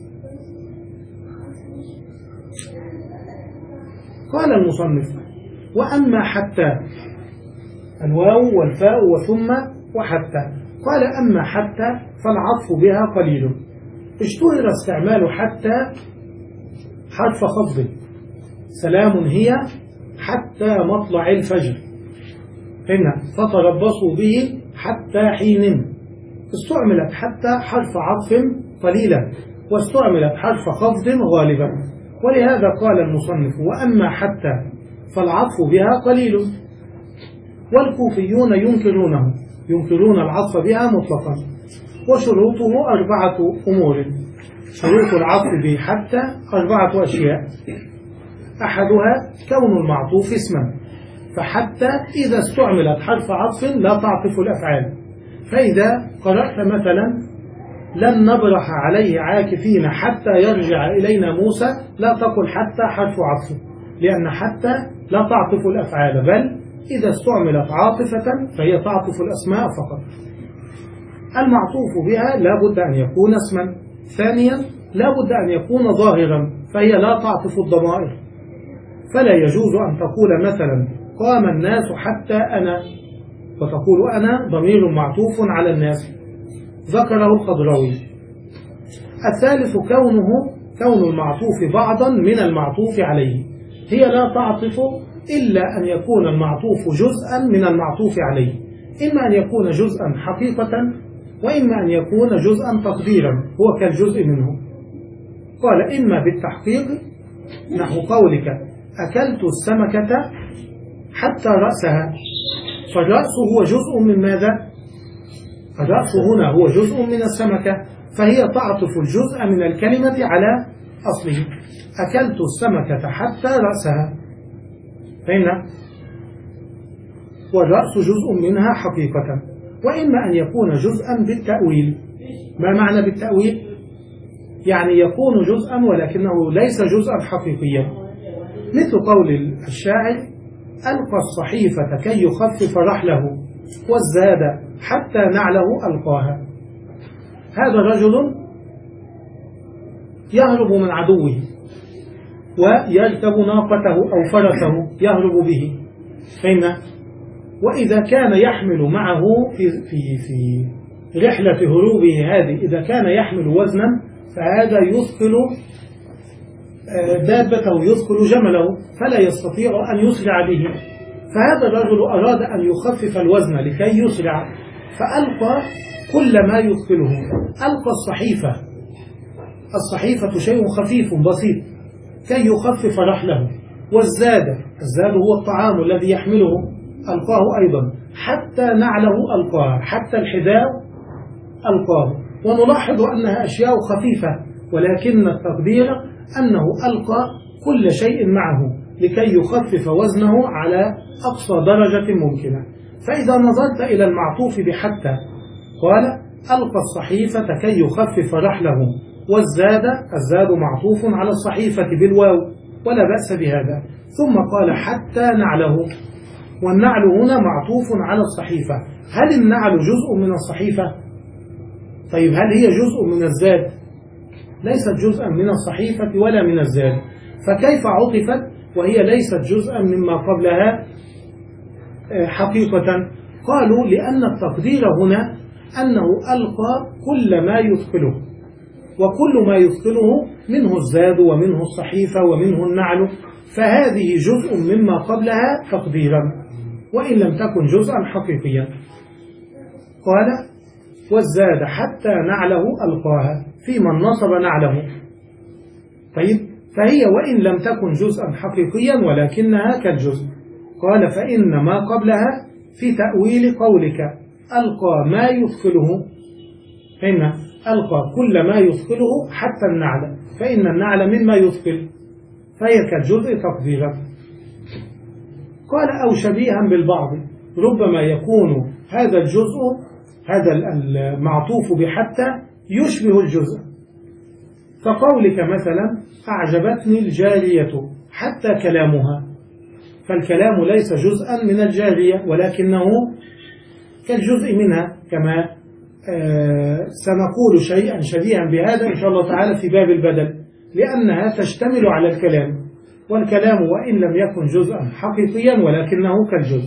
قال المصنف وأما حتى، الواو والفاء وثم وحتى. قال أما حتى فالعطف بها قليل، اشتهر استعمال حتى حرف خفض، سلام هي حتى مطلع الفجر، هنا فتربصوا به حتى حين. استعملت حتى حرف عطف قليلا، واستعملت حرف خفض غالبا، ولهذا قال المصنف وأما حتى فالعطف بها قليل. والكوفيون ينكرونه، ينكرون العطف بها مطلقا. وشروطه أربعة أمور. شروط العطف بحتى أربعة أشياء، أحدها كون المعطوف اسما، فحتى إذا استعملت حرف عطف لا تعطف الأفعال. فإذا قرأت مثلا لن نبرح عليه عاكفين حتى يرجع إلينا موسى، لا تقل حتى حرف عطف، لأن حتى لا تعطف الأفعال، بل إذا استعملت عاطفة فهي تعطف الأسماء فقط. المعطوف بها لا بد أن يكون اسما. ثانيا لا بد أن يكون ظاهرا، فهي لا تعطف الضمائر، فلا يجوز أن تقول مثلا قام الناس حتى أنا، وتقول أنا ضمير معطوف على الناس، ذكره الخضراوي. الثالث كونه كون المعطوف بعضا من المعطوف عليه، هي لا تعطف إلا أن يكون المعطوف جزءا من المعطوف عليه، إما أن يكون جزءا حقيقة، وإما أن يكون جزءا تقديرا هو كالجزء منه. قال إما بالتحقيق نحو قولك أكلت السمكة حتى رأسها، فالرأس هو جزء من ماذا؟ الرأس هنا هو جزء من السمكة، فهي تعطف الجزء من الكلمة على أصله. أكلت السمكة حتى رأسها، فهنا والرأس جزء منها حقيقة. وإما أن يكون جزءا بالتأويل، ما معنى بالتأويل؟ يعني يكون جزءا ولكنه ليس جزءا حقيقيا، مثل قول الشاعر: ألقى الصحيفة كي يخفف رحله والزاد حتى نعله ألقاها. هذا رجل يهرب من عدوه ويركب ناقته أو فرسه يهرب به، فإن وإذا كان يحمل معه في, في, في رحلة هروبه هذه إذا كان يحمل وزنا فهذا يثقل دابته يثقل جمله فلا يستطيع أن يسرع به، فهذا الرجل أراد أن يخفف الوزن لكي يسرع فألقى كل ما يثقله. ألقى الصحيفة، الصحيفة شيء خفيف بسيط كي يخفف رحله، والزاد، الزاد هو الطعام الذي يحمله، ألقاه أيضا، حتى نعله ألقاه، حتى الحذاء ألقاه. ونلاحظ أنها أشياء خفيفة، ولكن التقدير أنه ألقى كل شيء معه لكي يخفف وزنه على أقصى درجة ممكنة. فإذا نظرت إلى المعطوف بحتى قال: ألقى الصحيفة كي يخفف رحله، والزاد، الزاد معطوف على الصحيفة بالواو ولا بأس بهذا، ثم قال حتى نعله، والنعل هنا معطوف على الصحيفة. هل النعل جزء من الصحيفة؟ طيب هل هي جزء من الزاد؟ ليست جزءا من الصحيفة ولا من الزاد، فكيف عطفت وهي ليست جزءا مما قبلها حقيقة؟ قالوا لأن التقدير هنا أنه ألقى كل ما يثقله، وكل ما يثقله منه الزاد ومنه الصحيفة ومنه النعل، فهذه جزء مما قبلها تقديرا وإن لم تكن جزءا حقيقيا. قال: والزاد حتى نعله ألقاها، في من نصب نعله. طيب فهي وإن لم تكن جزءا حقيقيا ولكنها كالجزء. قال: فإن ما قبلها في تأويل قولك ألقى ما يثقله، فإن ألقى كل ما يثقله حتى النعل، فإن النعل مما يثقل، فهي كالجزء تقديرا. قال: أو شبيها بالبعض، ربما يكون هذا الجزء، هذا المعطوف بحتى يشبه الجزء، فقولك مثلا: أعجبتني الجارية حتى كلامها، فالكلام ليس جزءا من الجارية ولكنه كالجزء منها، كما آه سنقول شيئا شبيها بهذا إن شاء الله تعالى في باب البدل، لأنها تشتمل على الكلام، والكلام وإن لم يكن جزءا حقيقيا ولكنه كالجزء.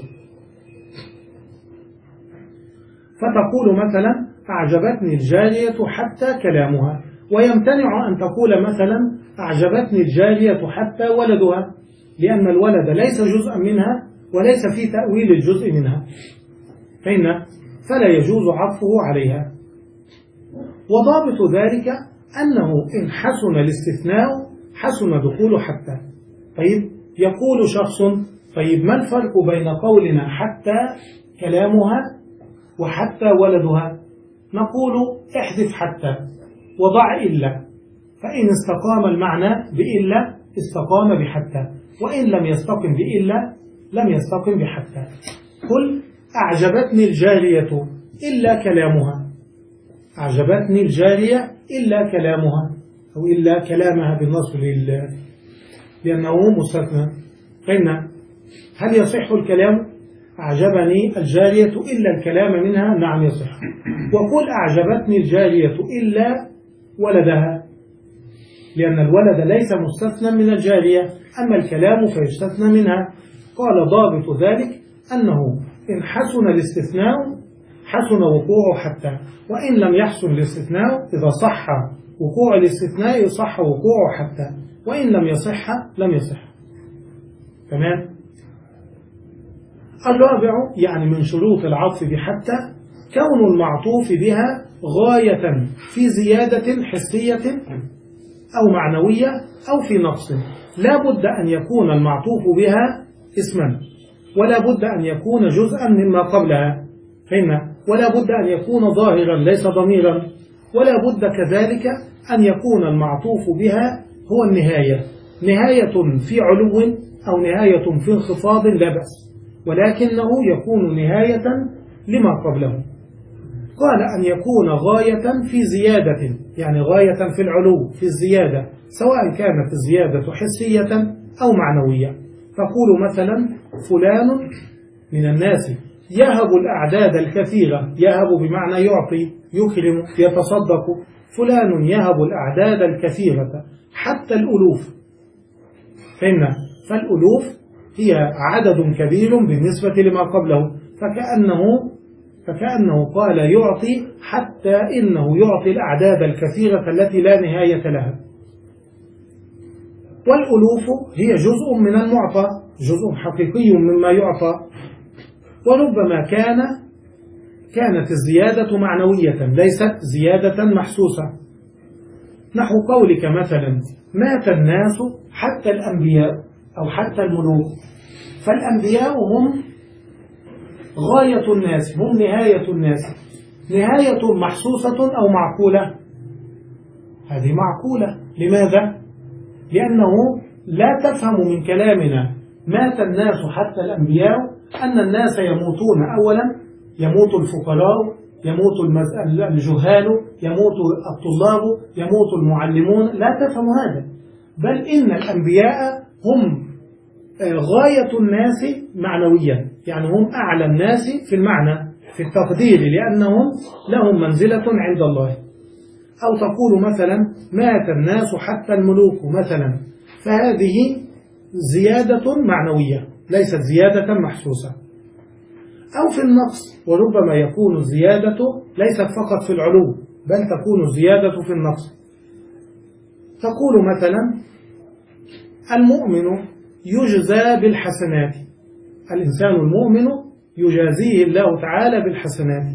فتقول مثلا: أعجبتني الجارية حتى كلامها، ويمتنع أن تقول مثلا: أعجبتني الجارية حتى ولدها، لأن الولد ليس جزءا منها وليس في تأويل الجزء منها، فإن فلا يجوز عطفه عليها. وضابط ذلك أنه إن حسن الاستثناء حسن دخول حتى. طيب يقول شخص: طيب ما الفرق بين قولنا حتى كلامها وحتى ولدها؟ نقول: احذف حتى وضع إلا، فإن استقام المعنى بإلا استقام بحتى، وإن لم يستقم بإلا لم يستقم بحتى. قل: أعجبتني الجارية إلا كلامها، أعجبتني الجارية إلا كلامها، أو إلا كلامها بالنصب لأنه مستثنى، فإن هل يصح الكلام؟ أعجبني الجارية إلا الكلام منها، نعم يصح. وقل: أعجبتني الجارية إلا ولدها، لأن الولد ليس مستثنى من الجارية، أما الكلام فيستثنى منها. قال: ضابط ذلك أنه إن حسن الاستثناء حسن وقوع حتى، وإن لم يحسن الاستثناء إذا صح وقوع الاستثناء صح وقوع حتى، وإن لم يصح لم يصح. تمام؟ الرابع يعني من شروط العطف بحتى كون المعطوف بها غاية في زيادة حسية أو معنوية أو في نقص. لا بد أن يكون المعطوف بها اسما، ولا بد أن يكون جزءا مما قبلها، فإن ولا بد أن يكون ظاهرا ليس ضميرا، ولا بد كذلك أن يكون المعطوف بها هو النهاية، نهاية في علو أو نهاية في انخفاض لا بأس، ولكنه يكون نهاية لما قبله. قال أن يكون غاية في زيادة، يعني غاية في العلو في الزيادة، سواء كانت الزيادة حسية أو معنوية. تقول مثلا فلان من الناس يهب الأعداد الكثيرة، يهب بمعنى يعطي يكرم يتصدق، فلان يهب الأعداد الكثيرة حتى الألوف. فإن فالألوف هي عدد كبير بالنسبة لما قبله، فكأنه فكأنه قال يعطي حتى إنه يعطي الأعداد الكثيرة التي لا نهاية لها. والألوف هي جزء من المعطى، جزء حقيقي مما يعطى. وربما كان كانت الزيادة معنوية ليست زيادة محسوسة، نحو قولك مثلا مات الناس حتى الأنبياء أو حتى الملوك. فالأنبياء هم غاية الناس، هم نهاية الناس. نهاية محسوسة أو معقولة؟ هذه معقولة. لماذا؟ لأنه لا تفهم من كلامنا مات الناس حتى الأنبياء أن الناس يموتون. أولا يموت الفقراء، يموت الجهال، يموت الطلاب، يموت المعلمون، لا تفهم هذا. بل إن الأنبياء هم غاية الناس معنويا، يعني هم أعلى الناس في المعنى في التقدير، لأنهم لهم منزلة عند الله. أو تقول مثلا مات الناس حتى الملوك مثلا، فهذه زيادة معنوية ليست زيادة محسوسة. أو في النقص، وربما يكون الزيادة ليست فقط في العلو بل تكون الزيادة في النقص. تقول مثلا المؤمن يجزى بالحسنات، الإنسان المؤمن يجازيه الله تعالى بالحسنات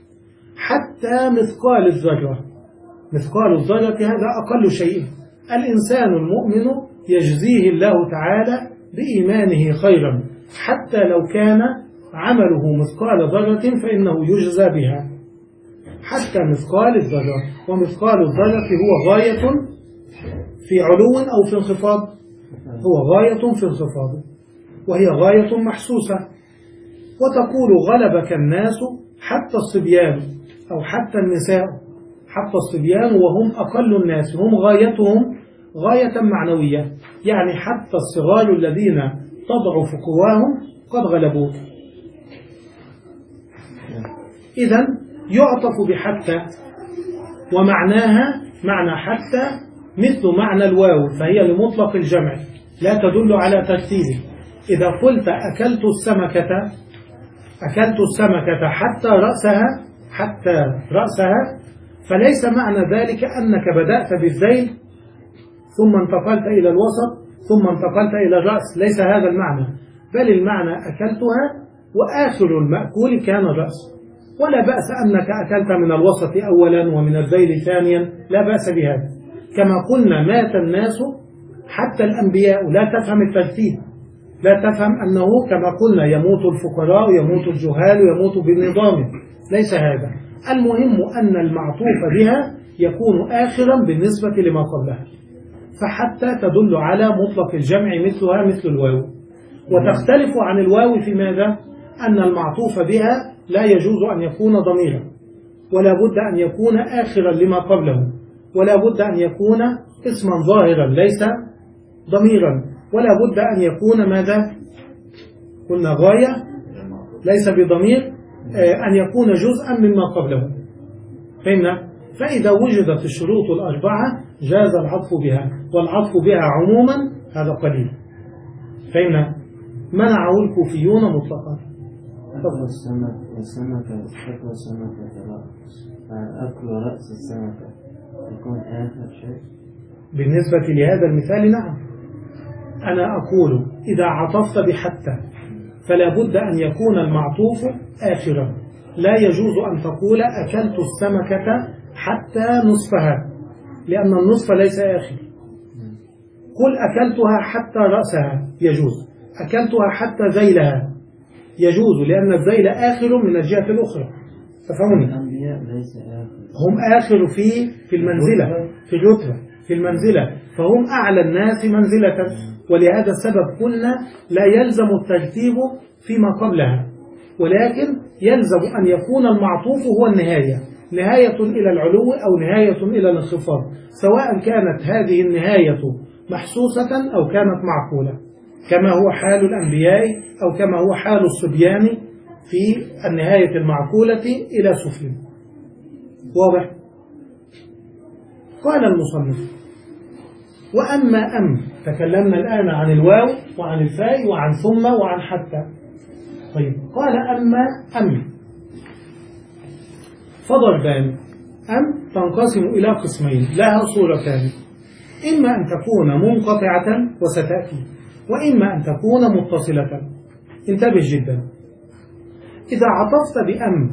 حتى مثقال الذرة. مثقال الذرة هذا أقل شيء. الإنسان المؤمن يجزيه الله تعالى بإيمانه خيرا، حتى لو كان عمله مثقال ذرة فإنه يجزى بها حتى مثقال الذرة. ومثقال الذرة هو غاية في علو أو في انخفاض، هو غاية في انخفاض، وهي غاية محسوسة. وتقول غلبك الناس حتى الصبيان أو حتى النساء، حتى الصبيان وهم أقل الناس، هم غايتهم غاية معنوية، يعني حتى الصغار الذين تضعف قواهم قد غلبوك. إذن يعطف بحتى، ومعناها معنى حتى مثل معنى الواو، فهي لمطلق الجمع لا تدل على ترتيب. إذا قلت أكلت السمكة، أكلت السمكة حتى رأسها، حتى رأسها، فليس معنى ذلك أنك بدأت بالذيل ثم انتقلت إلى الوسط ثم انتقلت إلى الرأس، ليس هذا المعنى، بل المعنى أكلتها وآخر المأكول كان الرأس. ولا بأس أنك أكلت من الوسط أولا ومن الذيل ثانيا، لا بأس بهذا. كما قلنا مات الناس حتى الأنبياء، لا تفهم الترتيب، لا تفهم أنه كما قلنا يموت الفقراء يموت الجهال يموت بالنظام، ليس هذا. المهم أن المعطوف بها يكون آخرا بالنسبة لما قبلها، فحتى تدل على مطلق الجمع مثلها مثل الواو. وتختلف عن الواو في ماذا؟ أن المعطوف بها لا يجوز أن يكون ضميرا، ولا بد أن يكون آخرا لما قبله، ولا بد أن يكون اسما ظاهرا ليس ضميرا، ولا بد أن يكون ماذا؟ قلنا غاية ليس بضمير، أن يكون جزءا مما قبله. فهمنا؟ فإذا وجدت الشروط الأربعة جاز العطف بها، والعطف بها عموما هذا قليل. فهمنا؟ منعه الكوفيون مطلقا. أكل السمك السمكة أكل السمكة رأس، أكل رأس السمكة يكون آخر شيء بالنسبة لهذا المثال. نعم، أنا أقول إذا عطفت بحتى فلا بد أن يكون المعطوف آخرا، لا يجوز أن تقول أكلت السمكة حتى نصفها، لأن النصف ليس آخر. قل أكلتها حتى رأسها يجوز، أكلتها حتى ذيلها يجوز، لأن الذيل آخر من الجهة الأخرى. تفهمني؟ الأنبياء ليس آخر، هم آخر في في المنزلة، في الرتبة، في المنزلة، فهم أعلى الناس منزلة. ولهذا السبب قلنا لا يلزم الترتيب فيما قبلها، ولكن يلزم أن يكون المعطوف هو النهاية، نهاية إلى العلو أو نهاية إلى الانخفاض، سواء كانت هذه النهاية محسوسة أو كانت معقولة، كما هو حال الأنبياء أو كما هو حال الصبيان في النهاية المعقولة إلى سفل. واضح؟ قال المصنف: وأما أم، تكلمنا الآن عن الواو وعن الفاء وعن ثم وعن حتى. طيب، قال أما أم فضربان. أم تنقسم إلى قسمين لها صورتان، إما أن تكون منقطعة وستأتي، وإما أن تكون متصلة. انتبه جدا، إذا عطفت بأم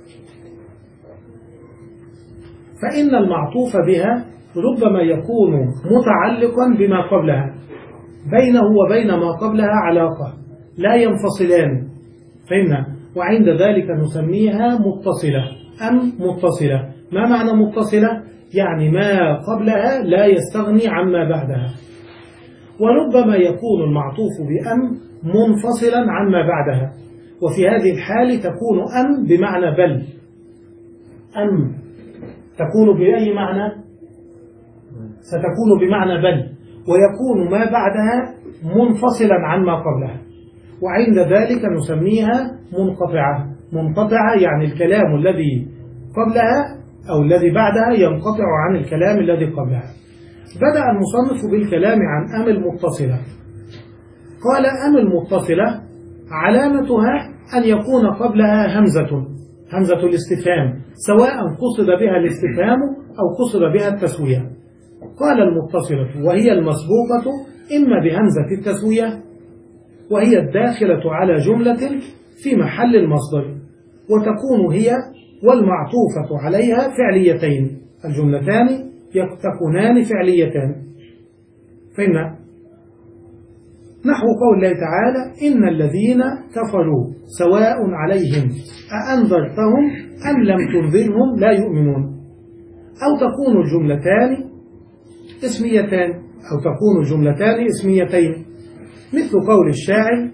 فإن المعطوف بها ربما يكون متعلقا بما قبلها، بينه وبين ما قبلها علاقة لا ينفصلان، فهمنا؟ وعند ذلك نسميها متصلة. أم متصلة، ما معنى متصلة؟ يعني ما قبلها لا يستغني عما بعدها. وربما يكون المعطوف بأم منفصلا عما بعدها، وفي هذه الحال تكون أم بمعنى بل. أم تكون بأي معنى؟ ستكون بمعنى بل، ويكون ما بعدها منفصلا عما قبلها، وعند ذلك نسميها منقطعة. منقطعة يعني الكلام الذي قبلها أو الذي بعدها ينقطع عن الكلام الذي قبلها. بدأ المصنف بالكلام عن أم المتصلة. قال: أم المتصلة علامتها أن يكون قبلها همزة، همزة الاستفهام، سواء قصد بها الاستفهام أو قصد بها التسوية. قال: المتصلة وهي المسبوقة إما بهمزة التسوية، وهي الداخلة على جملة في محل المصدر، وتكون هي والمعطوفة عليها فعليتين، الجملتان تكونان فعليتان. فهمنا؟ نحو قول الله تعالى: إن الذين كفروا سواء عليهم أأنذرتهم أم لم تنذرهم لا يؤمنون. أو تكون الجملتان اسميتان، أو تكون الجملتان اسميتين، مثل قول الشاعر: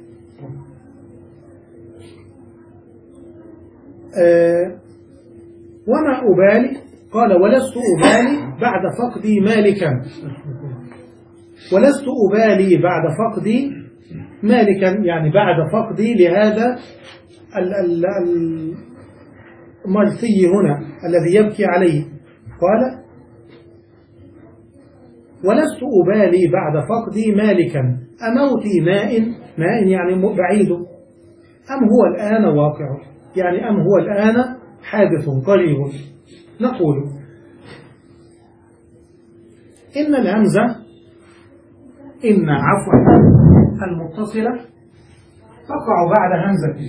آه وما أبالي، قال: ولست أبالي بعد فقدي مالكا، ولست أبالي بعد فقدي مالكا، يعني بعد فقدي لهذا المرثي هنا الذي يبكي عليه. قال: ولست أبالي بعد فقدي مالكا أموتي نائن، نائن يعني بعيد، أم هو الآن واقع، يعني أم هو الآن حادث قريب. نقول: إن الهمزة، إن عفوا المتصلة تقع بعد همزة،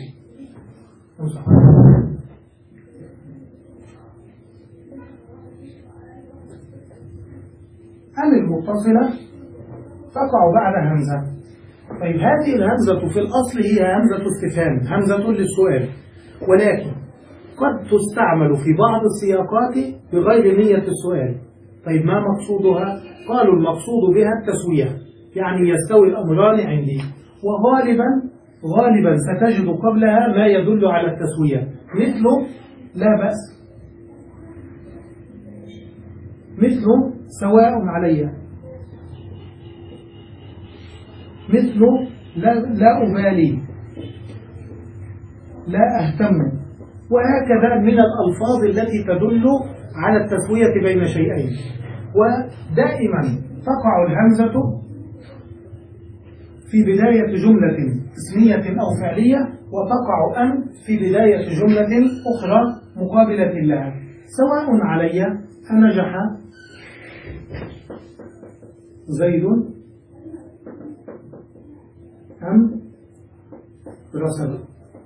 أم المتصلة تقع بعد همزة. طيب، هذه الهمزة في الأصل هي همزة استفهام، همزة للسؤال، ولكن قد تستعمل في بعض السياقات بغير نية السؤال. طيب، ما مقصودها؟ قالوا: المقصود بها التسوية، يعني يستوي الأمران عندي، وغالبا غالبا ستجد قبلها ما يدل على التسوية، مثل لا بأس، مثل سواء علي، مثل لا, لا أبالي، لا أهتم، وهكذا من الألفاظ التي تدل على التسوية بين شيئين. ودائما تقع الهمزة في بداية جملة اسمية أو فعلية، وتقع أم في بداية جملة أخرى مقابلة لها. سواء علي أنجح زيد أم رسل.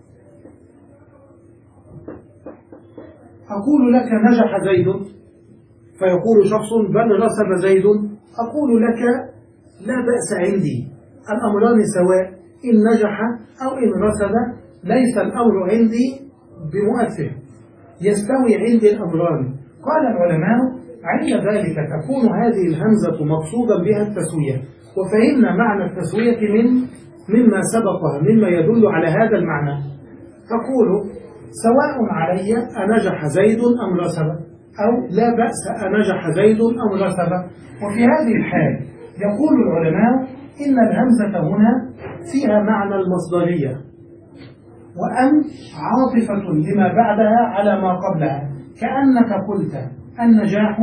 أقول لك نجح زيد، فيقول شخص: بل رسل زيد. أقول لك: لا بأس عندي، الأمران سواء، إن نجح أو إن رسل ليس الأمر عندي بمؤثر، يستوي عندي الأمران. قال العلماء: عند ذلك تكون هذه الهمزة مقصودا بها التسوية، وفهمنا معنى التسوية من مما سبقها، مما يدل على هذا المعنى. تقول: سواء علي أنجح زيد أم رسب، أو لا بأس أنجح زيد أم رسب. وفي هذه الحال يقول العلماء إن الهمزة هنا فيها معنى المصدرية، وأن عاطفة لما بعدها على ما قبلها، كأنك قلت النجاح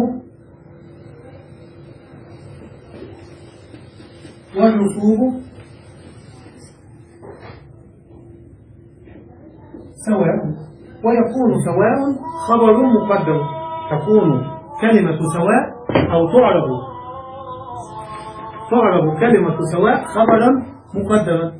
والرسوب سواء. ويكون سواء خبر مقدم، تكون كلمة سواء أو تعرب تعرب كلمة سواء خبرا مقدما،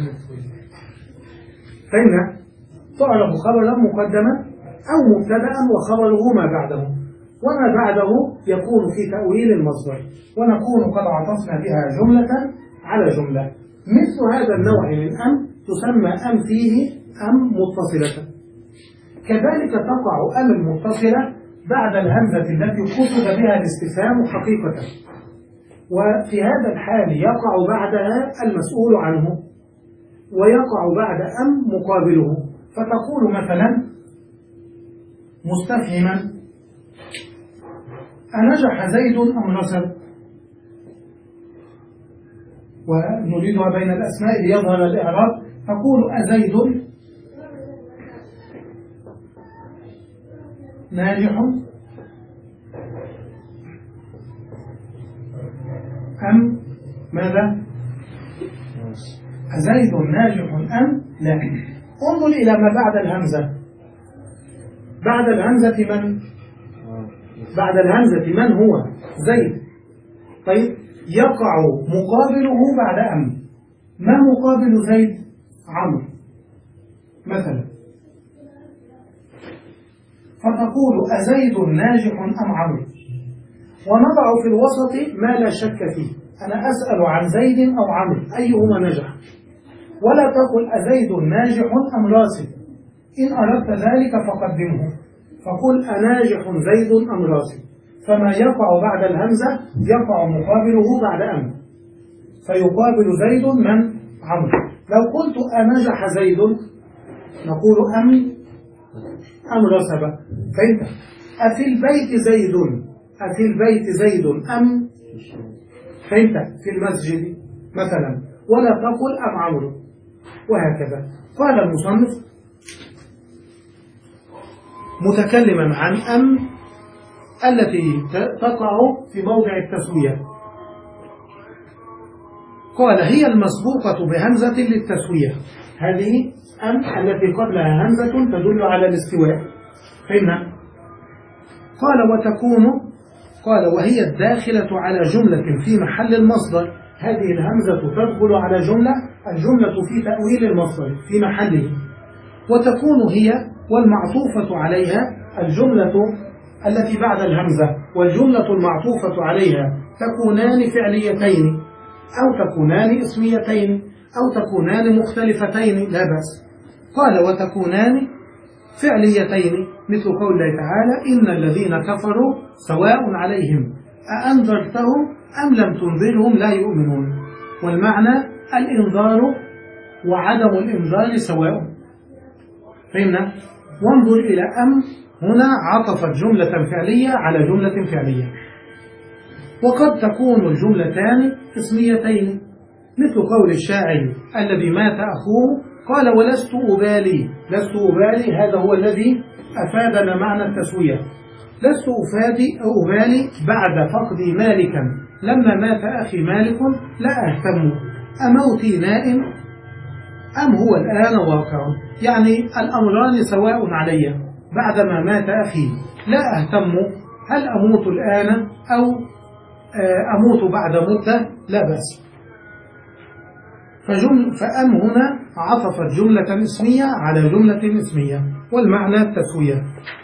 فإن تعرب خبرا مقدما أو مبتدأ وخبره ما بعده، وما بعده يكون في تأويل المصدر، ونكون قد عطفنا بها جملة على جملة. مثل هذا النوع من أم تسمى أم فيه أم متصلة. كذلك تقع أم المتصلة بعد الهمزة التي قصد بها الاستفهام حقيقة، وفي هذا الحال يقع بعدها المسؤول عنه، ويقع بعد أم مقابله، فتقول مثلا مستفهما أنجح زيد أم رسب، ونريدها بين الأسماء ليظهر الإعراب، تقول أزيد ناجح أم ماذا؟ أزيد ناجح أم لا؟ انظر إلى ما بعد الهمزة. بعد الهمزة من؟ بعد الهمزة من هو؟ زيد. طيب يقع مقابله بعد أم. ما مقابل زيد؟ عمرو مثلا، فتقول أزيد ناجح أم عمرو، ونضع في الوسط ما لا شك فيه، أنا أسأل عن زيد أو عمرو أيهما نجح، ولا تقل أزيد ناجح أم راسب، إن أردت ذلك فقدمه، فقل أناجح زيد أم راسب، فما يقع بعد الهمزة يقع مقابله بعد أم، فيقابل زيد من؟ عمرو. لو قلت أنجح زيد نقول أم أم رسب، فإنت أفي البيت زيد أفي البيت زيد أم، فإنت في المسجد مثلا، ولا تقل أم عمرو، وهكذا. قال المصنف متكلما عن أم التي تقع في موضع التسوية، قال هي المسبوقة بهمزة للتسوية. هذه أم التي قبلها همزة تدل على الاستواء، فهمنا؟ قال وتكون، قال وهي الداخلة على جملة في محل المصدر. هذه الهمزة تدخل على جملة، الجملة في تأويل المصدر في محله. وتكون هي والمعطوفة عليها الجملة التي بعد الهمزة، والجملة المعطوفة عليها تكونان فعليتين أو تكونان اسميتين أو تكونان مختلفتين لا بأس. قال وتكونان فعليتين مثل قول الله تعالى إن الذين كفروا سواء عليهم أأنذرتهم أم لم تنذرهم لا يؤمنون، والمعنى الإنذار وعدم الإنذار سواء، فهمنا؟ وانظر إلى أم هنا عطفت جملة فعلية على جملة فعلية. وقد تكون الجملتان اسميتين مثل قول الشاعر الذي مات أخوه قال ولست أبالي. لست أبالي هذا هو الذي أفادنا معنى التسوية. لست أفادي أبالي بعد فقدي مالكا لما مات أخي مالك لا أهتم أموتي نائم أم هو الآن واقع، يعني الأمران سواء علي، بعدما مات أخي لا أهتم هل أموت الآن أو أموت بعد مدة لا بأس. فأم هنا عطفت جملة اسمية على جملة اسمية، والمعنى التسوية.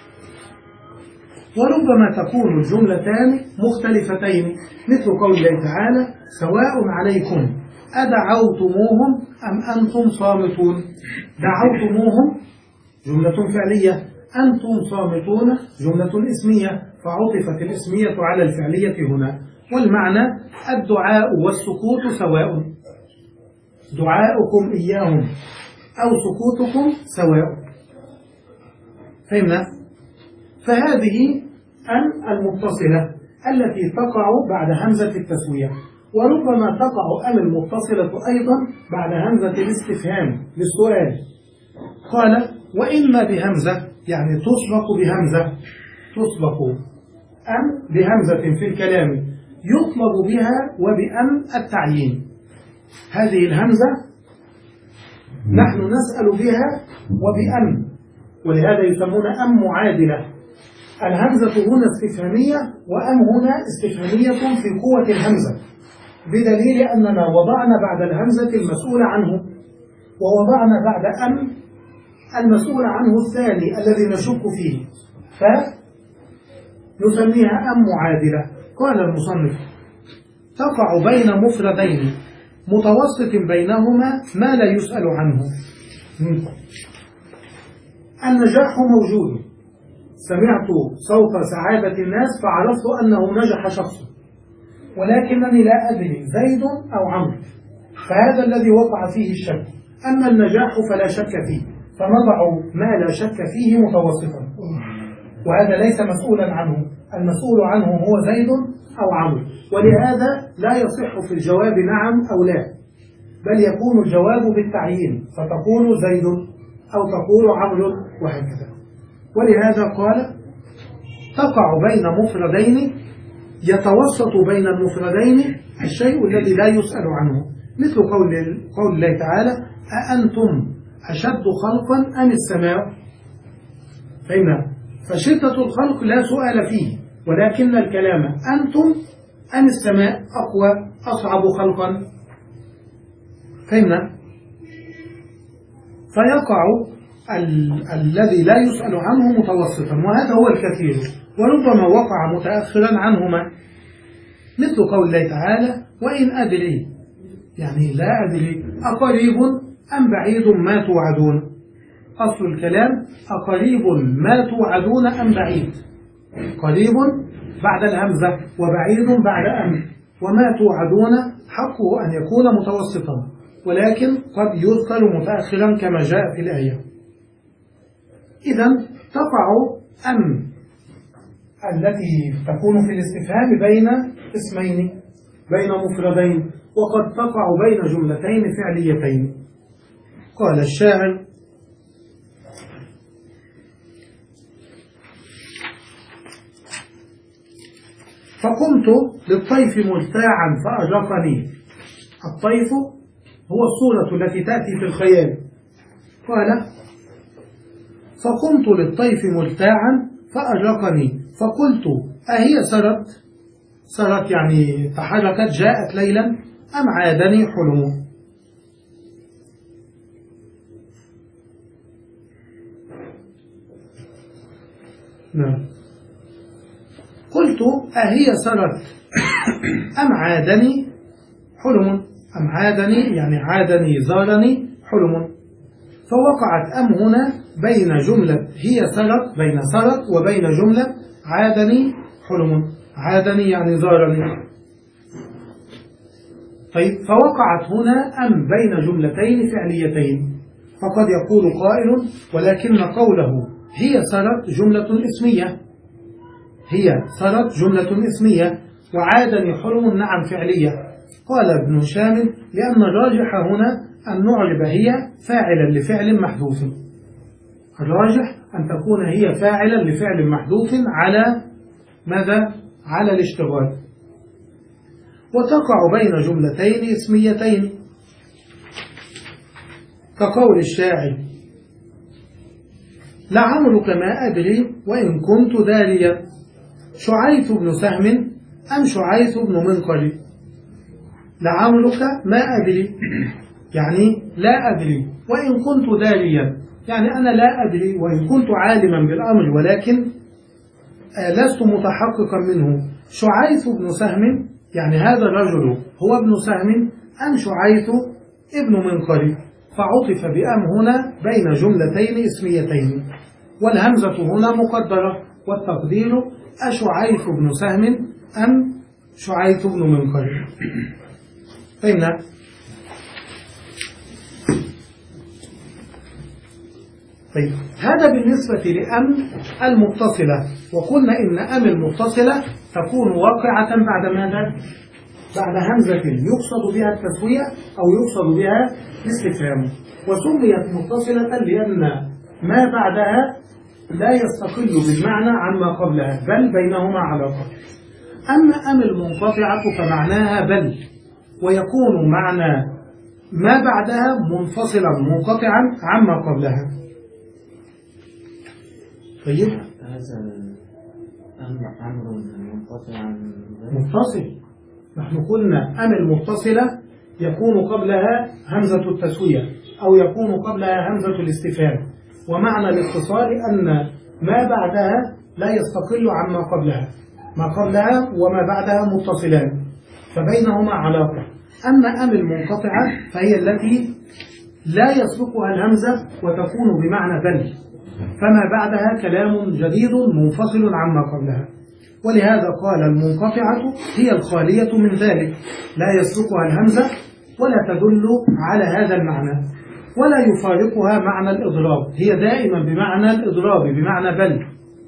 وربما تكون الجملتان مختلفتين مثل قول الله تعالى سواء عليكم أدعوتموهم أم أنتم صامتون. دعوتموهم جملة فعلية، أنتم صامتون جملة اسمية، فعطفت الاسمية على الفعلية هنا، والمعنى الدعاء والسكوت سواء، دعاؤكم إياهم أو سكوتكم سواء. فهمنا؟ فهذه أن المتصلة التي تقع بعد همزة التسوية، وربما تقع أن المتصلة أيضا بعد همزة الاستفهام للسؤال. قال وإما بهمزة، يعني تسبق بهمزة، تسبق أن بهمزة في الكلام يطلب بها وبأن التعيين. هذه الهمزة نحن نسأل بها وبأن، ولهذا يسمون أم معادلة. الهمزة هنا استفهامية وأم هنا استفهامية في قوة الهمزة، بدليل أننا وضعنا بعد الهمزة المسؤول عنه، ووضعنا بعد أم المسؤول عنه الثاني الذي نشك فيه، فنسميها أم معادلة. قال المصنف تقع بين مفردين متوسط بينهما ما لا يسأل عنه. النجاح موجود، سمعت صوت سعادة الناس فعرفت أنه نجح شخص، ولكنني لا أدري زيد أو عمرو، فهذا الذي وقع فيه الشك. أما النجاح فلا شك فيه، فنضع ما لا شك فيه متوسطا، وهذا ليس مسؤولا عنه، المسؤول عنه هو زيد أو عمرو، ولهذا لا يصح في الجواب نعم أو لا، بل يكون الجواب بالتعيين، فتقول زيد أو تقول عمرو وهكذا. ولهذا قال تقع بين مفردين، يتوسط بين المفردين الشيء الذي لا يسأل عنه، مثل قول قول الله تعالى أأنتم أشد خلقا أم السماء. فإن فشدة الخلق لا سؤال فيه، ولكن الكلام أنتم أم السماء أقوى أصعب خلقا. فإن فيقع ال الذي لا يسأل عنه متوسطا، وهذا هو الكثير، وربما وقع متأخرا عنهما، مثل قول الله تعالى وإن أدري، يعني لا أدري أقريب أم بعيد ما توعدون. أصل الكلام أقريب ما توعدون أم بعيد، قريب بعد الهمزة وبعيد بعد أم، وما توعدون حقه أن يكون متوسطا، ولكن قد يذكر متأخرا كما جاء في الآية. إذن تقع أم التي تكون في الاستفهام بين اسمين، بين مفردين، وقد تقع بين جملتين فعليتين. قال الشاعر فقمت للطيف مرتاعا فأجرقني. الطيف هو الصورة التي تأتي في الخيال. قال فقمت للطيف مرتاعا فأجرقني فقلت أهي سرت، سرت يعني تحركت جاءت ليلا، أم عادني حلم. نعم. قلت أهي سرت أم عادني حلم، أم عادني يعني عادني زارني حلم. فوقعت أم هنا بين جملة هي سرت، بين سرت وبين جملة عادني حلم، عادني يعني زارني. طيب فوقعت هنا أم بين جملتين فعليتين، فقد يقول قائل ولكن قوله هي سرت جملة اسمية، هي سرت جملة اسمية وعادني حلم نعم فعلية. قال ابن هشام لأن الراجح هنا أن نعرب هي فاعلا لفعل محذوف، الراجح أن تكون هي فاعلا لفعل محذوف على ماذا؟ على الاشتغال. وتقع بين جملتين اسميتين كقول الشاعر لعمرك ما أدري وإن كنت داريا، شعيث بن سهم أم شعيث بن منقر. لعمرك ما أدري يعني لا أدري، وإن كنت داريا يعني أنا لا أدري وإن كنت عالما بالأمر ولكن لست متحققا منه. شعيث بن سهم يعني هذا الرجل هو ابن سهم أم شعيث ابن منقر، فعطف بأم هنا بين جملتين اسميتين، والهمزة هنا مقدرة، والتقدير أشعيث بن سهم أم شعيث بن منقر. فهمنا؟ طيب هذا بالنسبة لأم المتصلة، وقلنا إن أم المتصلة تكون واقعة بعد ماذا؟ بعد همزة يقصد بها التسوية أو يقصد بها الاستفهام، وسميت متصلة لأن ما بعدها لا يستقل بالمعنى عما قبلها بل بينهما علاقة. أما أم المنقطعة فمعناها بل، ويكون معنى ما بعدها منفصلا منقطعا عما قبلها. طيب هذا أمر منقطع متصل، نحن قلنا أم المتصلة يكون قبلها همزة التسوية أو يكون قبلها همزة الاستفهام، ومعنى الاتصال أن ما بعدها لا يستقل عما قبلها، ما قبلها وما بعدها متصلان فبينهما علاقة. أما أم المنقطعة فهي التي لا يسبقها الهمزة وتكون بمعنى بل، فما بعدها كلام جديد منفصل عما قبلها، ولهذا قال المنقطعة هي الخالية من ذلك، لا يسبقها الهمزة ولا تدل على هذا المعنى ولا يفارقها معنى الإضراب، هي دائما بمعنى الإضراب بمعنى بل.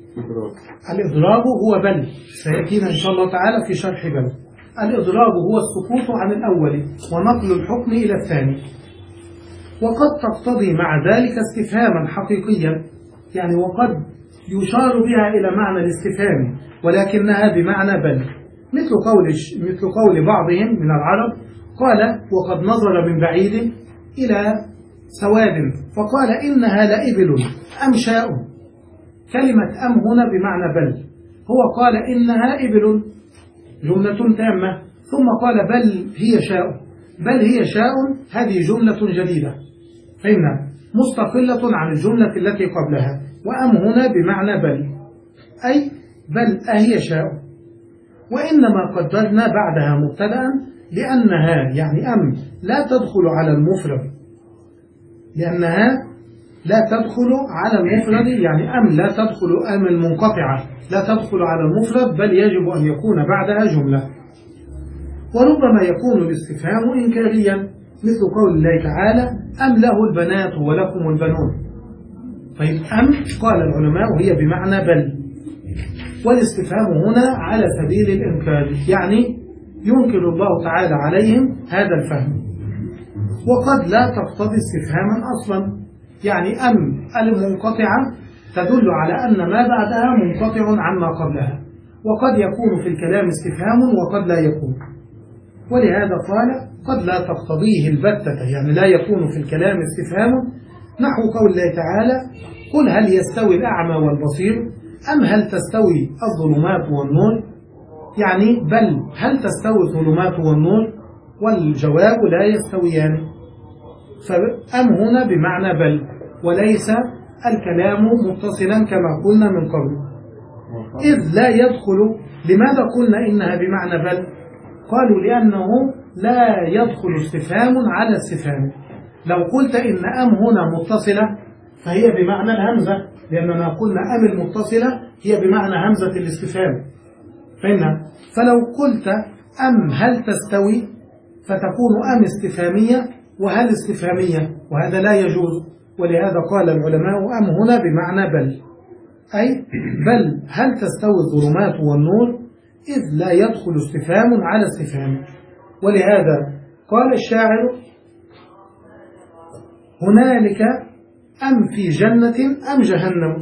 الإضراب هو بل، سيأتينا إن شاء الله تعالى في شرح بل. الإضراب هو السقوط عن الأول ونقل الحكم إلى الثاني، وقد تقتضي مع ذلك استفهاما حقيقيا، يعني وقد يشار بها إلى معنى الاستفهام ولكنها بمعنى بل، مثل قول مثل قول بعضهم من العرب قال وقد نظر من بعيد إلى سواد فقال إنها لإبل أم شاء. كلمة أم هنا بمعنى بل، هو قال إنها إبل جملة تامة، ثم قال بل هي شاء، بل هي شاء هذه جملة جديدة فإنها مستقلة عن الجملة التي قبلها، وأم هنا بمعنى بل أي بل أهي شاء، وإنما قدرنا بعدها مبتدأ لأنها يعني أم لا تدخل على المفرد، لأنها لا تدخل على المفرد، يعني أم لا تدخل أم المنقطعة لا تدخل على المفرد بل يجب أن يكون بعدها جملة. وربما يكون الاستفهام إنكاريا مثل قول الله تعالى أم له البنات ولكم البنون. طيب أم قال العلماء هي بمعنى بل، والاستفهام هنا على سبيل الإنكار، يعني ينكر الله تعالى عليهم هذا الفهم، وقد لا تقتضي استفهاما أصلا، يعني أم المنقطعة تدل على أن ما بعدها منقطع عما قبلها، وقد يكون في الكلام استفهام وقد لا يكون، ولهذا قال قد لا تقتضيه البتة، يعني لا يكون في الكلام استفهام، نحو قول الله تعالى قل هل يستوي الأعمى والبصير أم هل تستوي الظلمات والنور، يعني بل هل تستوي الظلمات والنور، والجواب لا يستويان، فأم هنا بمعنى بل وليس الكلام متصلا كما قلنا من قبل، إذ لا يدخل. لماذا قلنا إنها بمعنى بل؟ قالوا لأنه لا يدخل استفهام على استفهام. لو قلت إن أم هنا متصلة فهي بمعنى الهمزة، لأننا قلنا أم المتصلة هي بمعنى همزة الاستفهام، فإن فلو قلت أم هل تستوي فتكون أم استفهامية وهل استفهامية، وهذا لا يجوز، ولهذا قال العلماء أم هنا بمعنى بل، أي بل هل تستوي الظلمات والنور، إذ لا يدخل استفهام على استفهام. ولهذا قال الشاعر هنالك أم في جنة أم جهنم،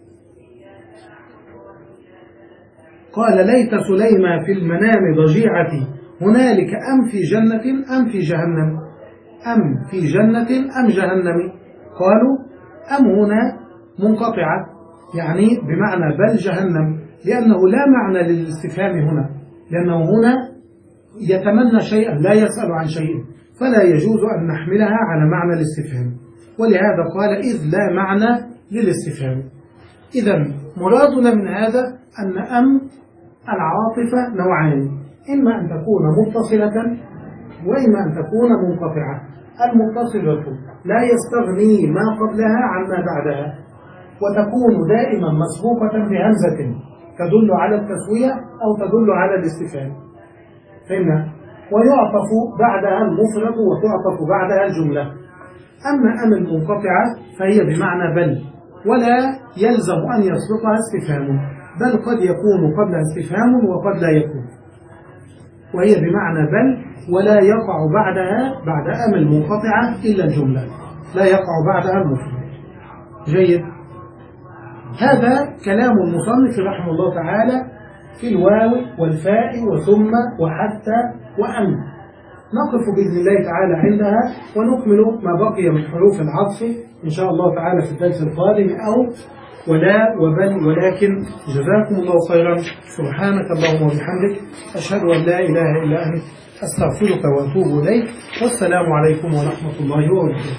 قال ليت سليمى في المنام ضجيعتي هنالك أم في جنة أم في جهنم، أم في جنة أم جهنم. قالوا أم هنا منقطعة يعني بمعنى بل جهنم، لأنه لا معنى للاستفهام هنا، لأنه هنا يتمنى شيئا لا يسأل عن شيء، فلا يجوز أن نحملها على معنى الاستفهام، ولهذا قال إذ لا معنى للاستفهام. إذا مرادنا من هذا أن أم العاطفة نوعان، إما أن تكون متصلة وإما أن تكون منقطعة. المتصلة لا يستغني ما قبلها عما بعدها، وتكون دائما مسبوقة بهمزة تدل على التسوية أو تدل على الاستفهام، فإن ويعطف بعدها المفرد وتعطف بعدها الجملة. أما أم المنقطعة فهي بمعنى بل، ولا يلزم أن يسبقها استفهام، بل قد يكون قبلها استفهام وقد لا يكون، وهي بمعنى بل ولا يقع بعدها بعد أم المنقطعة إلا الجملة، لا يقع بعدها المفرد. جيد. هذا كلام المصنف رحمه الله تعالى في الواو والفاء وثم وحتى وأن. نقف بإذن الله تعالى عندها ونكمل ما بقي من حروف العطف إن شاء الله تعالى في الدرس القادم، أو ولا وبل ولكن. جزاكم الله خيرا. سبحانك اللهم وبحمدك، أشهد أن لا إله إلا أنت، أستغفرك وأتوب إليك، والسلام عليكم ورحمة الله وبركاته.